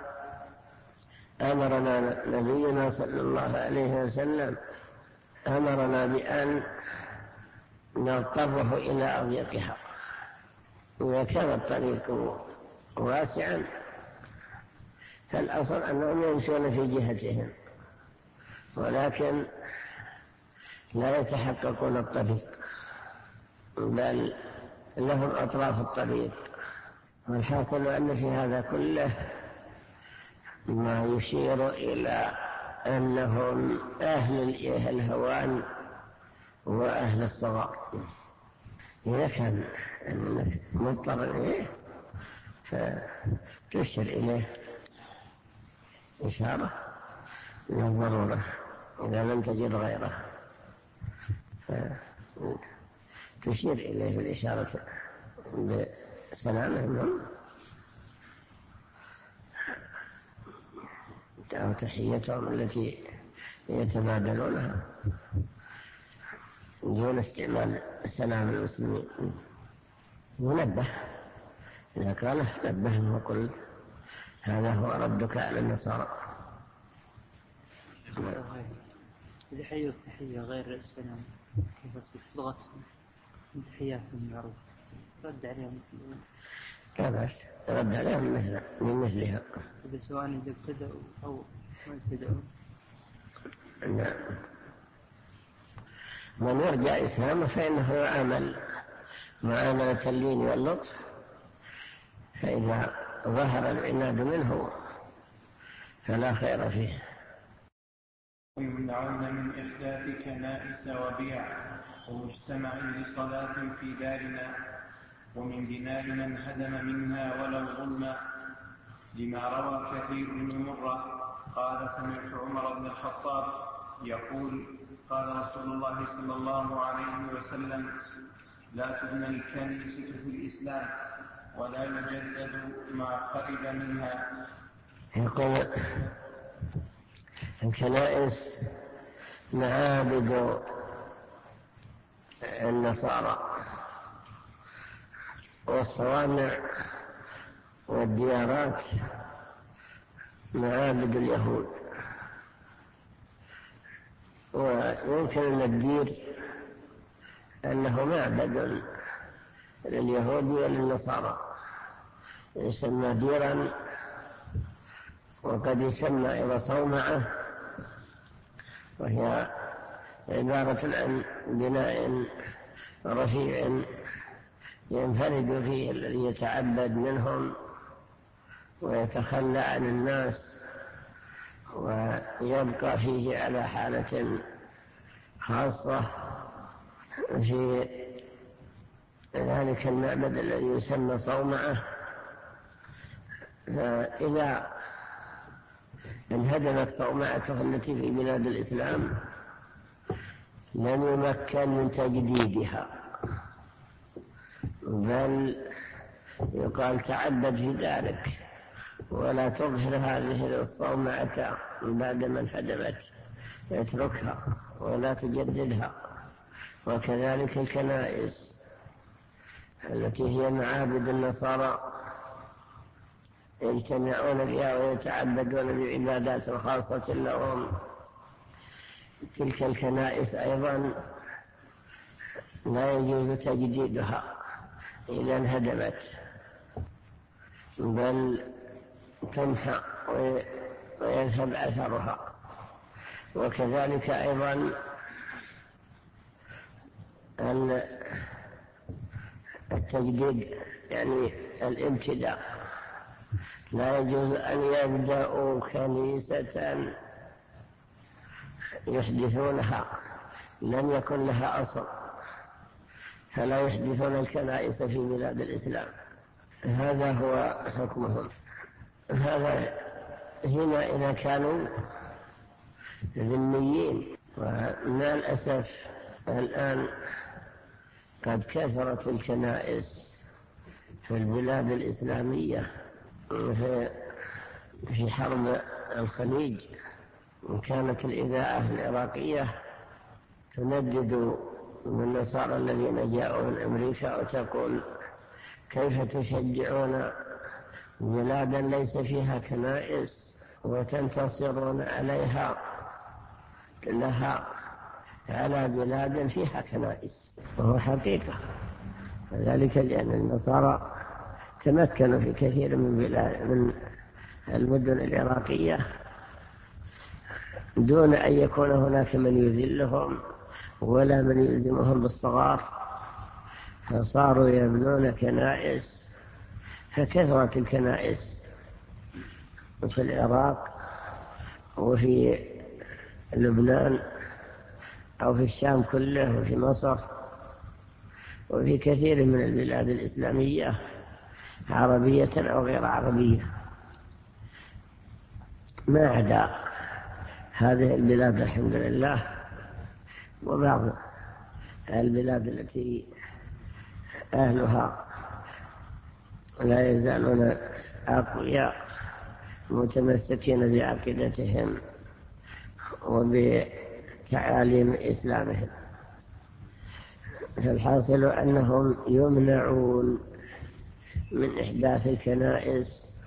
أمرنا نبينا صلى الله عليه وسلم، أمرنا بأن نضطره إلى أضيقها. إذا كان الطريق واسعا فالأصل أنهم يمشون في جهتهم، ولكن لا يتحققون الطريق، بل لهم أطراف الطريق. والحاصل أن في هذا كله ما يشير إلى أنهم أهل الهوان وأهل الصغار. إذا كان مضطر إليه فتشير إليه إشارة من الضرورة، إذا لم تجد غيره فتشير إليه بالإشارة بسلامهم أو تحيتهم التي يتبادلونها دون استعمال سلام المسلمين. ونبه إذا قال نبههم وقل هذا هو ردك على النصارى. إذا حيوا التحية غير السلام كيف تصير لغتهم من تحياتهم معروف رد عليهم لا بأس رد عليهم من مثلها، سواء إذا ابتدأوا أو ما ابتدأوا. من يرجع إسلامه فإنه يعامل معاملة اللين واللطف، فإذا ظهر العناد منه فلا خير فيه. ويمنعون من إحداث كنائس وبيع ومجتمع لصلاة في دارنا، ومن بناء من هدم منها ولو ظلما، لما روى كثير بن مرة قال سمعت عمر بن الخطاب يقول قال رسول الله صلى الله عليه وسلم لا تبنى الكنيسة في الإسلام ولا يجدد ما قرب منها. يقول الكنائس معابد النصارى، والصوامع والديارات معابد اليهود، ويمكن أن الدير أنه معبد لليهود وللنصارى، يسمى ديرا، وقد يسمى أيضا صومعة، وهي عبارة عن بناء رفيع ينفرد فيه الذي يتعبد منهم ويتخلى عن الناس ويبقى فيه على حالة خاصة في ذلك المعبد الذي يسمى صومعة. فإذا انهدمت صومعته التي في بلاد الإسلام لم يمكن من تجديدها، بل يقال تعبد في ذلك ولا تظهر هذه الصومعة بعد ما انهدمت، اتركها ولا تجددها. وكذلك الكنائس التي هي معابد النصارى يجتمعون فيها ويتعبدون بعبادات خاصة لهم، تلك الكنائس أيضا لا يجوز تجديدها إذا انهدمت، بل تمحى ويذهب أثرها. وكذلك أيضا التجديد يعني الابتداء، لا يجوز أن يبدأوا كنيسة يحدثونها لم يكن لها أصل، فلا يحدثون الكنائس في بلاد الإسلام. هذا هو حكمهم. هذا هنا إذا كانوا ذميين. ومع الأسف الآن قد كثرت الكنائس في البلاد الإسلامية. في حرب الخليج وكانت الإذاعة العراقية تندد بالنصارى الذين جاءوا من أمريكا وتقول كيف تشجعون بلادا ليس فيها كنائس وتنتصرون عليها لها على بلاد فيها كنائس. وهو حقيقة ذلك لأن النصارى تمكنوا في كثير من المدن العراقية دون أن يكون هناك من يذلهم ولا من يلزمهم بالصغار، فصاروا يبنون كنائس. فكثرت الكنائس في العراق وفي لبنان أو في الشام كله وفي مصر وفي كثير من البلاد الإسلامية عربية أو غير عربية، ما عدا هذه البلاد الحمد لله، وبعض البلاد التي أهلها لا يزالون أقوياء متمسكين بعقيدتهم وبتعاليم إسلامهم. فالحاصل أنهم يمنعون من إحداث الكنائس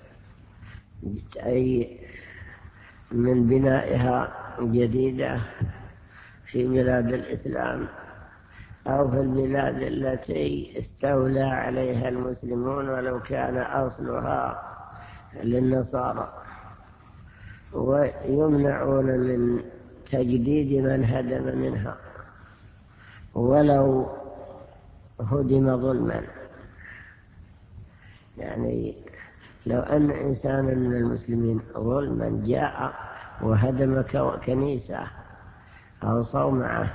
أي من بنائها جديدة في بلاد الإسلام أو في البلاد التي استولى عليها المسلمون ولو كان أصلها للنصارى. ويمنعون من تجديد من هدم منها ولو هدم ظلما. يعني لو أن إنسان من المسلمين ظلما جاء وهدم كنيسة أو صومعة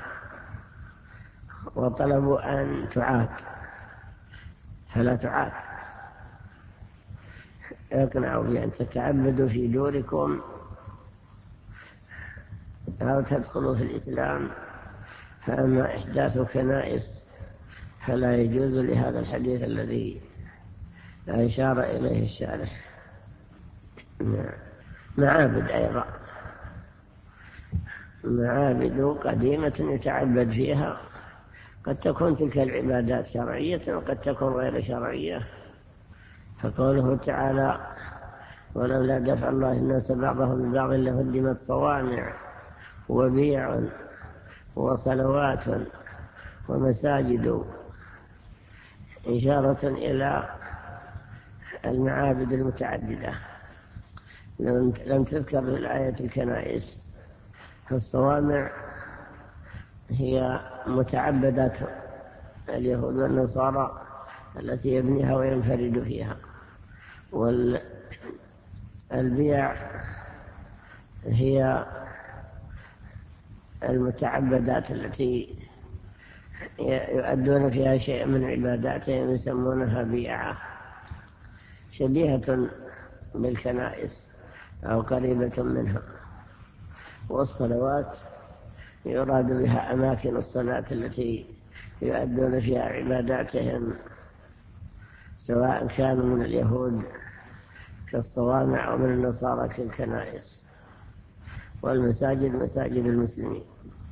وطلبوا أن تعاد فلا تعاد، يقنعوا بأن تتعبدوا في دوركم أو تدخلوا في الإسلام. فأما إحداث كنائس فلا يجوز لهذا الحديث الذي أشار إليه الشارح. معابد أيضا، معابد قديمة يتعبد فيها، قد تكون تلك العبادات شرعية وقد تكون غير شرعية. فقوله تعالى ولولا دفع الله الناس بعضهم ببعض لهدمت صوامع وبيع وصلوات ومساجد، إشارة إلى المعابد المتعددة. لم تذكر في الآية الكنائس. فالصوامع هي متعبدات اليهود والنصارى التي يبنيها وينفرد فيها، والبيع هي المتعبدات التي يؤدون فيها شيء من عباداتهم يسمونها بيعة، شبيهة بالكنائس أو قريبة منها. والصلوات يراد بها أماكن الصلاة التي يؤدون فيها عباداتهم، سواء كانوا من اليهود كالصوامع أو من النصارى كالكنائس. والمساجد مساجد المسلمين.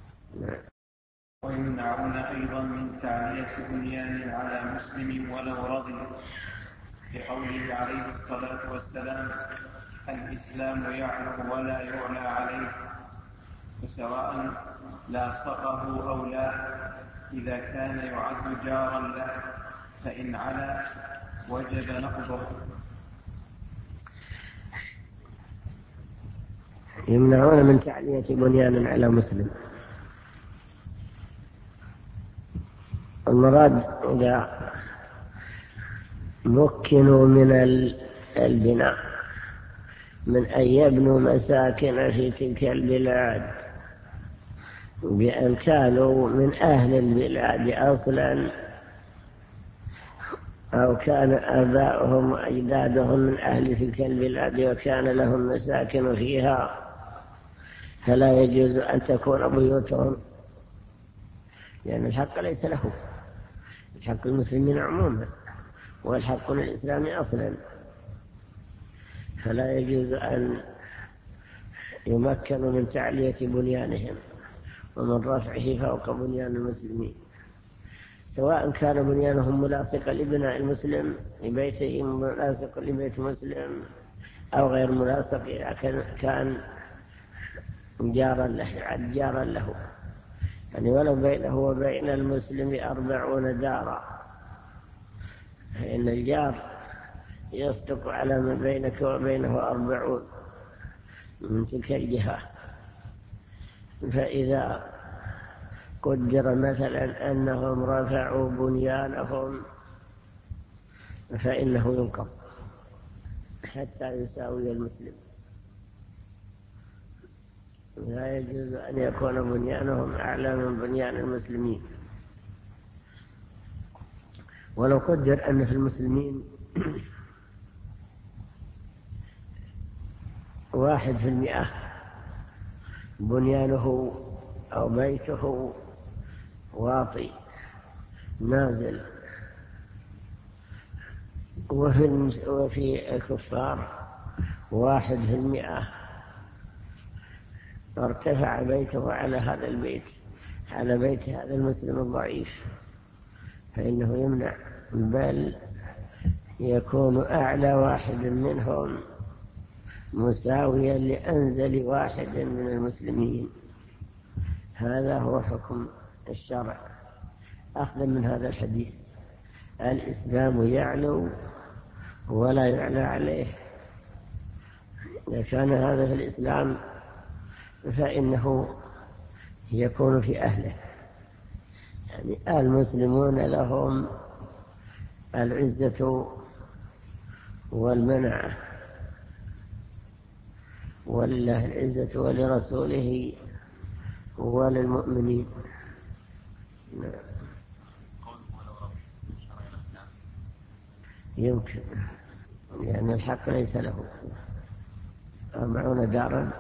ويمنعون أيضا من تعلية بنيان على مسلم ولو رضي، لقوله عليه الصلاة والسلام الإسلام يعلو ولا يعلى عليه، وسواء لاصقه أو لا إذا كان يعد جارا له، فإن علا وجب نقضه. يمنعون من تعلية بنيان على مسلم. المراد إذا مكنوا من البناء من أن يبنوا مساكن في تلك البلاد بأن كانوا من أهل البلاد أصلا، أو كان آباؤهم وأجدادهم من أهل تلك البلاد وكان لهم مساكن فيها، فلا يجوز أن تكون بيوتهم، لأن الحق ليس له، الحق المسلمين عموما والحق للإسلام أصلا. فلا يجوز أن يمكنوا من تعلية بنيانهم ومن رفعه فوق بنيان المسلمين، سواء كان بنيانهم ملاصقا لبناء المسلم لبيته ملاصق لبيت مسلم أو غير ملاصق، كان جارا له، يعني ولو بينه وبين المسلم 40 دارا، فإن الجار يصدق على ما بينك وبينه 40 من تلك الجهة. فإذا قدر مثلا أنهم رفعوا بنيانهم فإنه ينقض حتى يساوي المسلم، لا يجوز أن يكون بنيانهم أعلى من بنيان المسلمين. ولو قدر أن في المسلمين 1% بنيانه أو بيته واطي نازل، وفي الكفار 1% ارتفع بيته على هذا البيت، على بيت هذا المسلم الضعيف، فإنه يمنع، بل يكون أعلى واحد منهم مساويا لأنزل واحد من المسلمين. هذا هو حكم الشرع أخذا من هذا الحديث: الإسلام يعلو ولا يعلى عليه. إذا كان هذا في الإسلام فإنه يكون في أهله، يعني المسلمون لهم العزة والمنعة، ولله العزة ولرسوله وللمؤمنين. يمكن، لأن الحق ليس له 40 دارا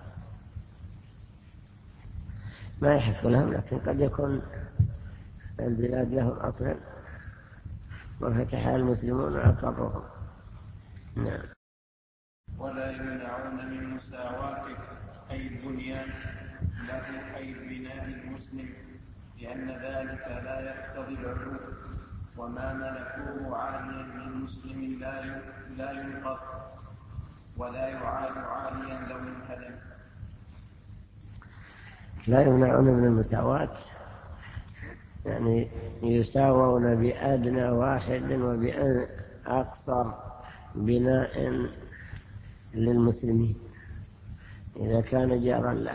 ما يحق لهم، لكن قد يكون البلاد لهم أصلا وفتحها المسلمون وأقرهم. نعم. ولا يمنعون من مساواته أي البنيان له أي بناء المسلم، لأن ذلك لا يقتضي العلو، وما ملكوه عاليا للمسلم لا ينقض ولا يعاد عاليا لو انهدم. لا يمنعون من المساواة، يعني يساوون بأدنى واحد وبأقصر بناء للمسلمين إذا كان جارا له.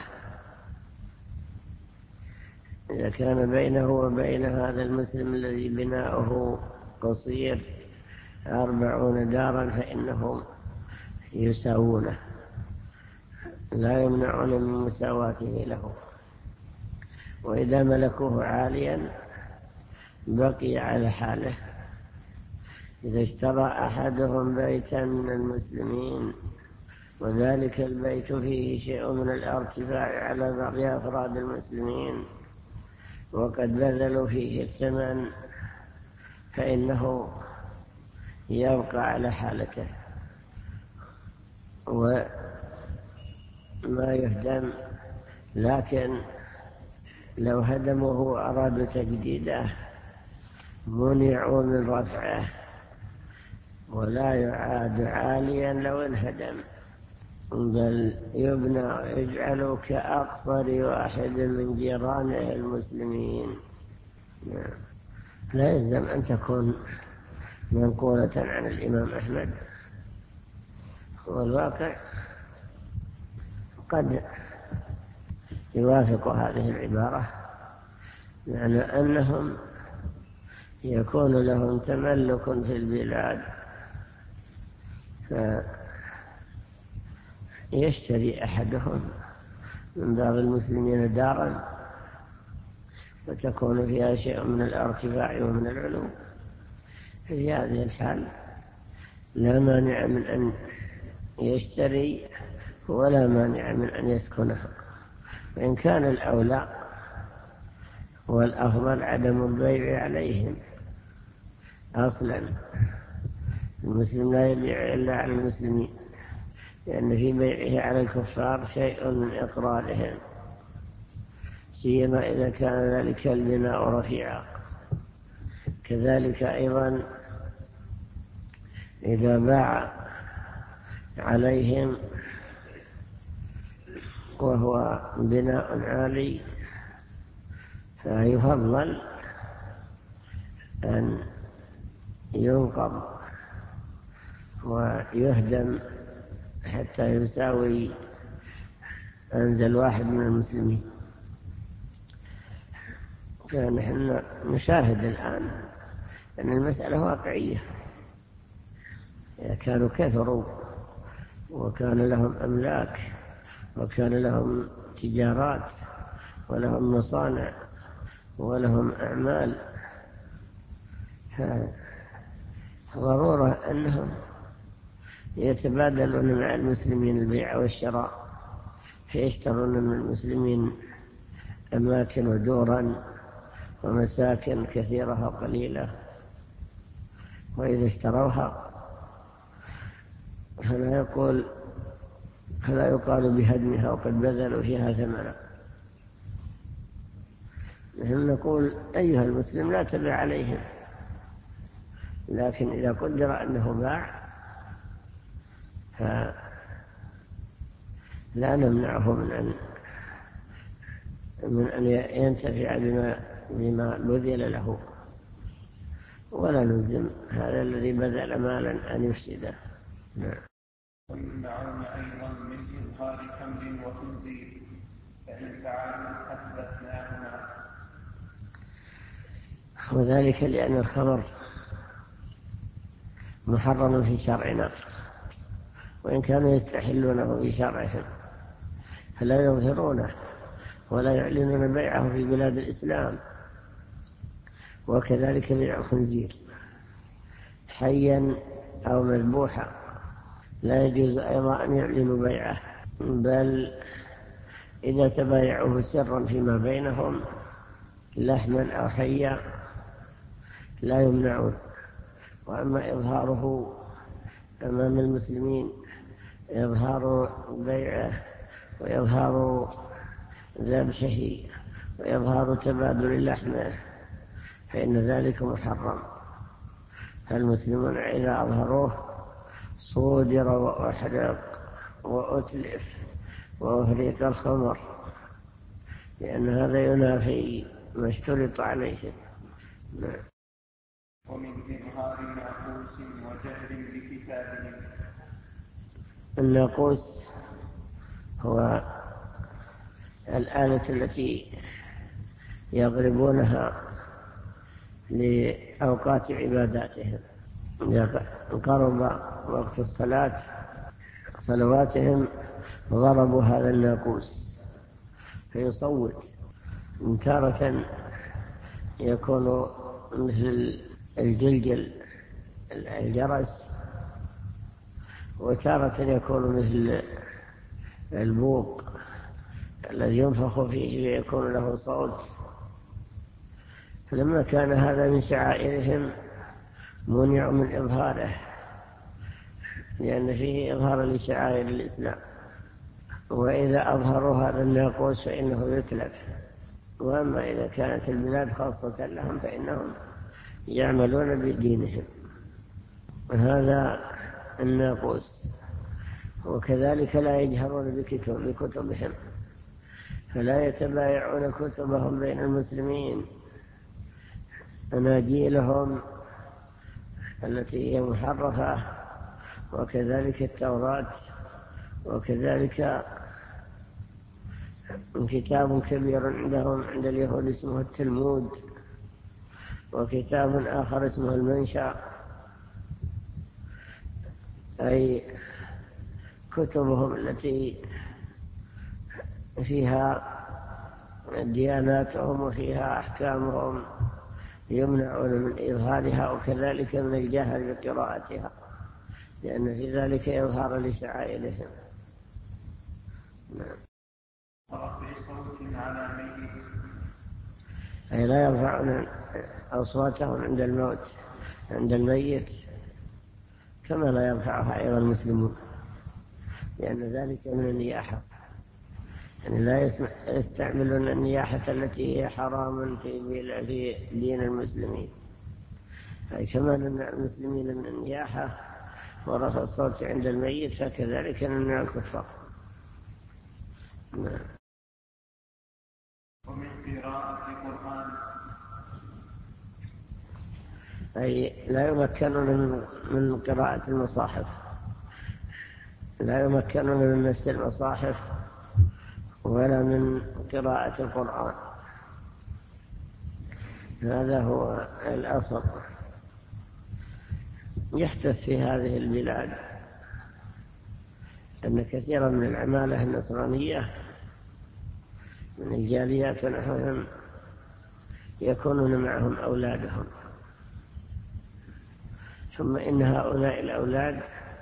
إذا كان بينه وبين هذا المسلم الذي بناؤه قصير 40 دارا فإنهم يساوونه، لا يمنعون من مساواته له. وإذا ملكوه عاليا بقي على حاله. إذا اشترى أحدهم بيتا من المسلمين وذلك البيت فيه شيء من الارتفاع على باقي أفراد المسلمين وقد بذلوا فيه الثمن، فإنه يبقى على حالته وما يهدم. لكن لو هدموه وأرادوا تجديده منعوا من رفعه، ولا يعاد عاليا لو انهدم، بل يبنى ويجعل كأقصر واحد من جيرانه المسلمين. لا يلزم أن تكون منقولة عن الإمام أحمد، والواقع قد يوافق هذه العبارة، لأن أنهم يكون لهم تملك في البلاد، فيشتري أحدهم من بعض المسلمين دارا وتكون فيها شيء من الارتفاع ومن العلو. في هذه الحال لا مانع من أن يشتري ولا مانع من أن يسكنها، وإن كان الأولى والأفضل عدم البيع عليهم أصلا. المسلم لا يبيع إلا على المسلمين، لأن في بيعه على الكفار شيء من إقرارهم، سيما إذا كان ذلك البناء رفيعا. كذلك أيضا إذا باع عليهم وهو بناء عالي فيفضل أن ينقض ويهدم حتى يساوي أنزل واحد من المسلمين. فنحن نشاهد الآن أن المسألة واقعية. إذا كانوا كثروا وكان لهم أملاك وكان لهم تجارات ولهم مصانع ولهم أعمال، ضرورة أنهم يتبادلون مع المسلمين البيع والشراء، فيشترون من المسلمين أماكن ودورا ومساكن كثيرة وقليلة، وإذا اشتروها فلا يقال بهدمها وقد بذلوا فيها ثمنا. نحن نقول أيها المسلم لا تبع عليهم، لكن إذا قدر أنه باع فلا نمنعه من أن ينتفع بما بذل له، ولا نلزم هذا الذي بذل مالا أن يفسده. نعم. ويمنعون أيضا من إظهار خمر وخنزير، فإن فعلوا أحدثناهما. وذلك لأن الخمر محرم في شرعنا، وإن كانوا يستحلونه في شرعهم فلا يظهرونه ولا يعلنون بيعه في بلاد الإسلام. وكذلك بيع الخنزير حيا أو مذبوحا لا يجوز أيضا أن يعلنوا بيعه، بل إذا تبايعوه سرا فيما بينهم لحما أو حيا لا يمنعون. وأما إظهاره أمام المسلمين، إظهار بيعه وإظهار ذبحه وإظهار تبادل لحمه فإن ذلك محرم. فالمسلمون إذا أظهروه صودر وأحرق وأتلف وأهريق الخمر، لأن هذا ينافي ما اشترط عليه. ومن إظهار ناقوس وجهل بكتابهم. الناقوس هو الآلة التي يضربونها لأوقات عباداتهم. إذا قرب وقت الصلاة صلواتهم ضربوا هذا الناقوس فيصوت. تارة يكون مثل الجلجل الجرس، وتارة يكون مثل البوق الذي ينفخ فيه ويكون له صوت. فلما كان هذا من شعائرهم منع من إظهاره، لأن فيه إظهار لشعائر الإسلام، وإذا أظهروا هذا الناقوس فإنه يتلف. وأما إذا كانت البلاد خاصة لهم فإنهم يعملون بدينهم. هذا الناقوس. وكذلك لا يجهرون بكتبهم، فلا يتبايعون كتبهم بين المسلمين، أناجيلهم التي هي محرفة، وكذلك التوراة، وكذلك كتاب كبير عندهم عند اليهود اسمه التلمود، وكتاب آخر اسمه المنشأ، أي كتبهم التي فيها دياناتهم وفيها أحكامهم يمنعون من إظهارها، وكذلك من الجهل بقراءتها، لأن في ذلك يظهر لشعائرهم. ورفع صوت على ميت. أي لا يرفعون أصواتهم عند الموت عند الميت كما لا يرفعها أيضا المسلمون، لأن ذلك من النياحة. يعني لا يستعملون النياحة التي هي حرام في دين المسلمين. أي كما نمنع المسلمين من النياحة ورفع الصوت عند الميت فكذلك نمنع الكفار. ومن قراءة القرآن. أي لا يمكنون من قراءة المصاحف، لا يمكنون من مس المصاحف ولا من قراءة القرآن. هذا هو الأصل. يحدث في هذه البلاد أن كثيرا من العمالة النصرانية من الجاليات ونحوهم يكونون معهم أولادهم، ثم إن هؤلاء الأولاد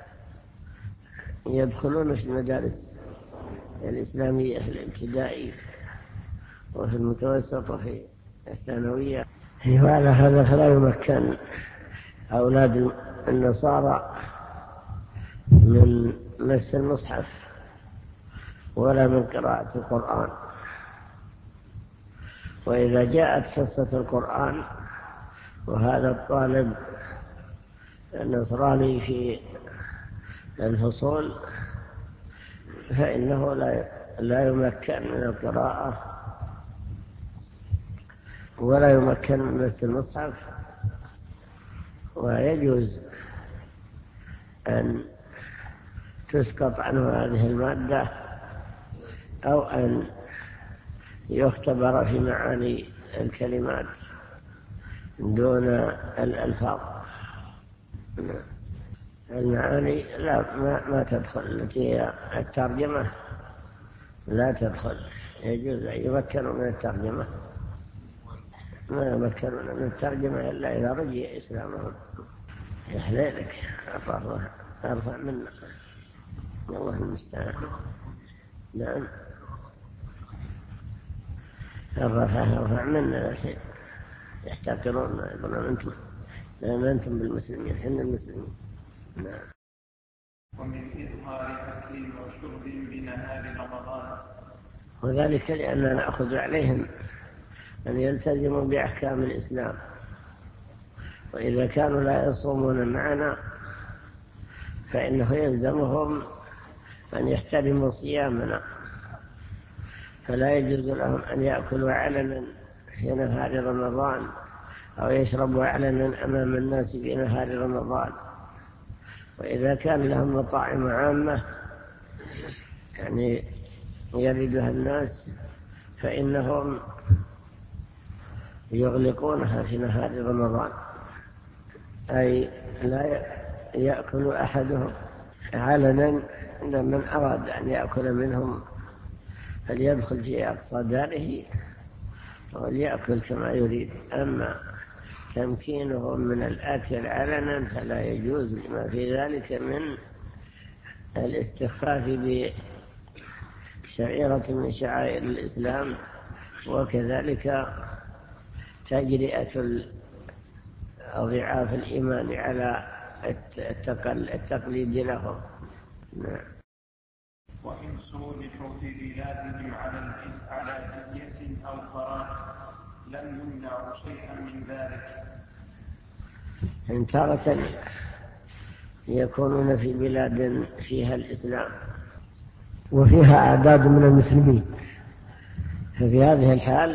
يدخلون في المدارس الإسلامية في الابتدائي وفي المتوسط وفي الثانوية. وعلى هذا فلا يمكن أولاد النصارى من مس المصحف ولا من قراءة القرآن. وإذا جاءت قصة القرآن وهذا الطالب النصراني في الفصول فإنه لا يمكن من القراءة ولا يمكن من مس المصحف، ويجوز أن تسقط عنه هذه المادة أو أن يختبر في معاني الكلمات دون الألفاظ. المعاني ما تدخل، التي هي الترجمة لا تدخل. يجوز أن يمكنوا من الترجمة، ما يمكنون من الترجمة إلا إذا رجي إسلامهم. يحليلك أرفع منا، الله المستعان. نعم، أرفع منا الحين، يحتقرون، يقولون أنتم بالمسلمين، حنا المسلمين. نعم. ومن إظهار أكل وشرب بنهار رمضان، وذلك لأننا نأخذ عليهم أن يلتزموا بأحكام الإسلام، وإذا كانوا لا يصومون معنا فإنه يلزمهم أن يحترموا صيامنا، فلا يجوز لهم أن يأكلوا علنا في نهار رمضان أو يشربوا علنا أمام الناس في نهار رمضان. وإذا كان لهم مطاعم عامة يعني يردها الناس فإنهم يغلقونها في نهار رمضان، أي لا يأكل أحدهم علنا. من أراد أن يأكل منهم فليدخل في أقصى داره وليأكل كما يريد. أما تمكينهم من الأكل علنا فلا يجوز، لما في ذلك من الاستخفاف بشعيرة من شعائر الإسلام، وكذلك تجرئة ضعاف الإيمان على التقليد لهم. وإن صولحوا في بلادهم على جزية أو قرار لم يمنعوا شيئا من ذلك. إن تارة يكونون في بلاد فيها الإسلام وفيها أعداد من المسلمين، ففي هذه الحال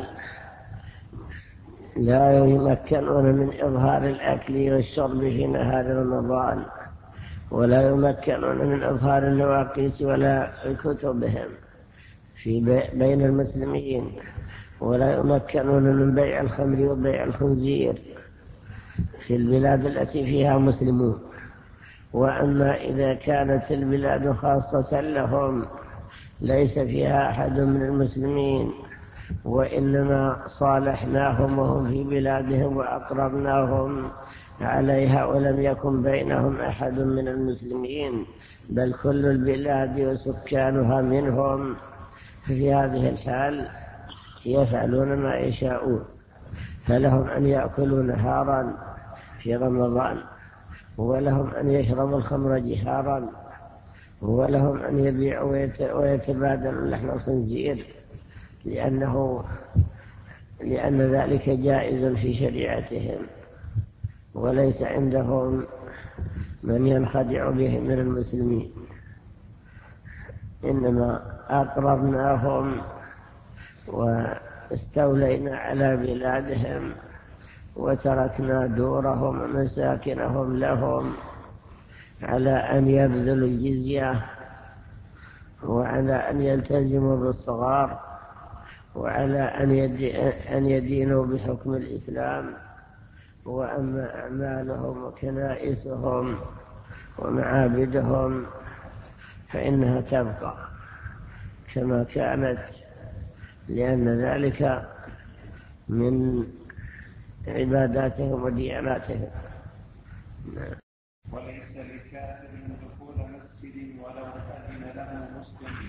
لا يمكنون من إظهار الأكل والشرب في نهار رمضان، ولا يمكنون من إظهار النواقيس ولا كتبهم في بين المسلمين، ولا يمكنون من بيع الخمر وبيع الخنزير في البلاد التي فيها مسلمون. وأما إذا كانت البلاد خاصة لهم ليس فيها أحد من المسلمين، وإنما صالحناهم وهم في بلادهم وأقررناهم عليها ولم يكن بينهم أحد من المسلمين بل كل البلاد وسكانها منهم، في هذه الحال يفعلون ما يشاءون. فلهم أن يأكلوا نهارا في رمضان، ولهم أن يشربوا الخمر جهارا، ولهم أن يبيعوا ويتبادلوا لحم الخنزير، لأن ذلك جائز في شريعتهم، وليس عندهم من ينخدع بهم من المسلمين. إنما أقررناهم واستولينا على بلادهم وتركنا دورهم ومساكنهم لهم على أن يبذلوا الجزية، وعلى أن يلتزموا بالصغار، وعلى أن يدينوا بحكم الإسلام. وأما أعمالهم وكنائسهم ومعابدهم فإنها تبقى كما كانت، لأن ذلك من عباداتهم ودياناتهم. وليس لكافر دخول مسجد ولو أذن له مسلم.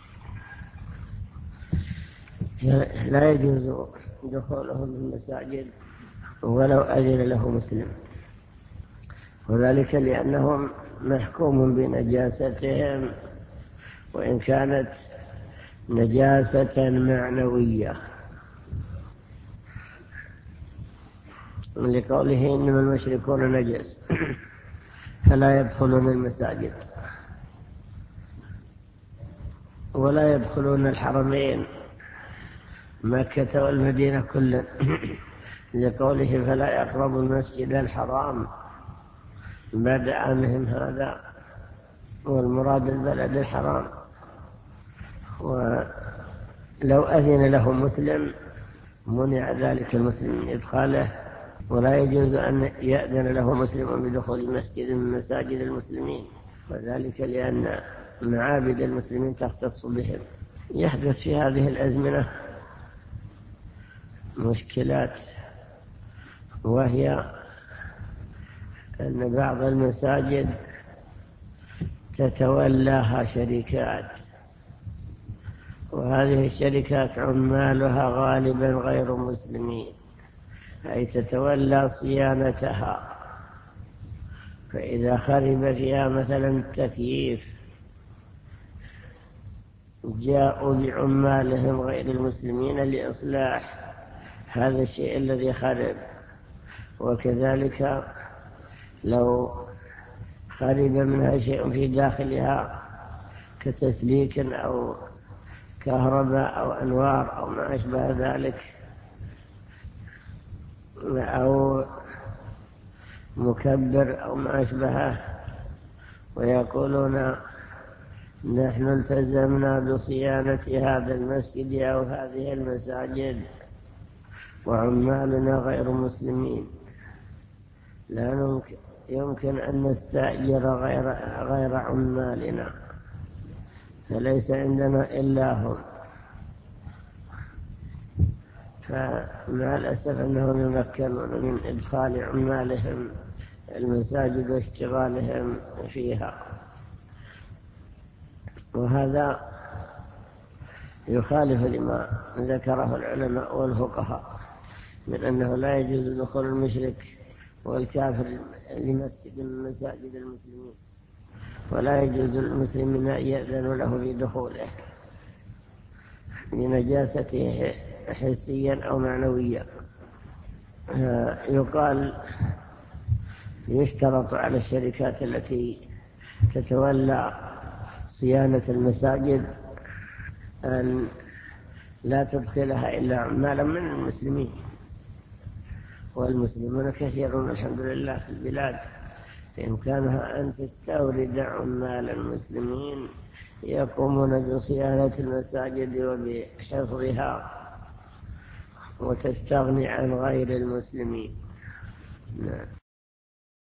لا يجوز دخولهم المساجد ولو أذن له مسلم، وذلك لأنهم محكوم بنجاستهم، وإن كانت نجاسة معنوية، لقوله إنما المشركون نجس فلا يدخلون المساجد ولا يدخلون الحرمين مكة والمدينة كلا، لقوله فلا يقربوا المسجد الحرام بعد عامهم هذا، والمراد البلد الحرام. لو أذن له مسلم منع ذلك المسلم من إدخاله، ولا يجوز أن يأذن له مسلم بدخول مسجد من مساجد المسلمين، وذلك لأن معابد المسلمين تختص بهم. يحدث في هذه الأزمنة مشكلات، وهي أن بعض المساجد تتولاها شركات، وهذه الشركات عمالها غالبا غير مسلمين، أي تتولى صيانتها. فإذا خرب فيها مثلا التكييف جاءوا بعمالهم غير المسلمين لإصلاح هذا الشيء الذي خرب. وكذلك لو خرب منها شيء في داخلها كتسليك أو كهرباء أو أنوار أو ما أشبه ذلك، أو مكبر أو ما أشبهه، ويقولون نحن التزمنا بصيانة هذا المسجد أو هذه المساجد وعمالنا غير مسلمين، لا يمكن أن نستأجر غير عمالنا، فليس عندنا إلا هم. فمع الأسف أنهم يمكنون من إدخال عمالهم المساجد واشتغالهم فيها، وهذا يخالف لما ذكره العلماء والفقهاء من أنه لا يجوز دخول المشرك والكافر لمسجد من مساجد المسلمين، ولا يجوز للمسلمين أن يأذنوا له في دخوله لنجاسته حسيا أو معنويا. يقال يشترط على الشركات التي تتولى صيانة المساجد أن لا تدخلها إلا عمالا من المسلمين، والمسلمون كثيرون الحمد لله في البلاد، بإمكانها أن تستورد عمال المسلمين يقومون بصيانة المساجد وبحفظها وتستغني عن غير المسلمين.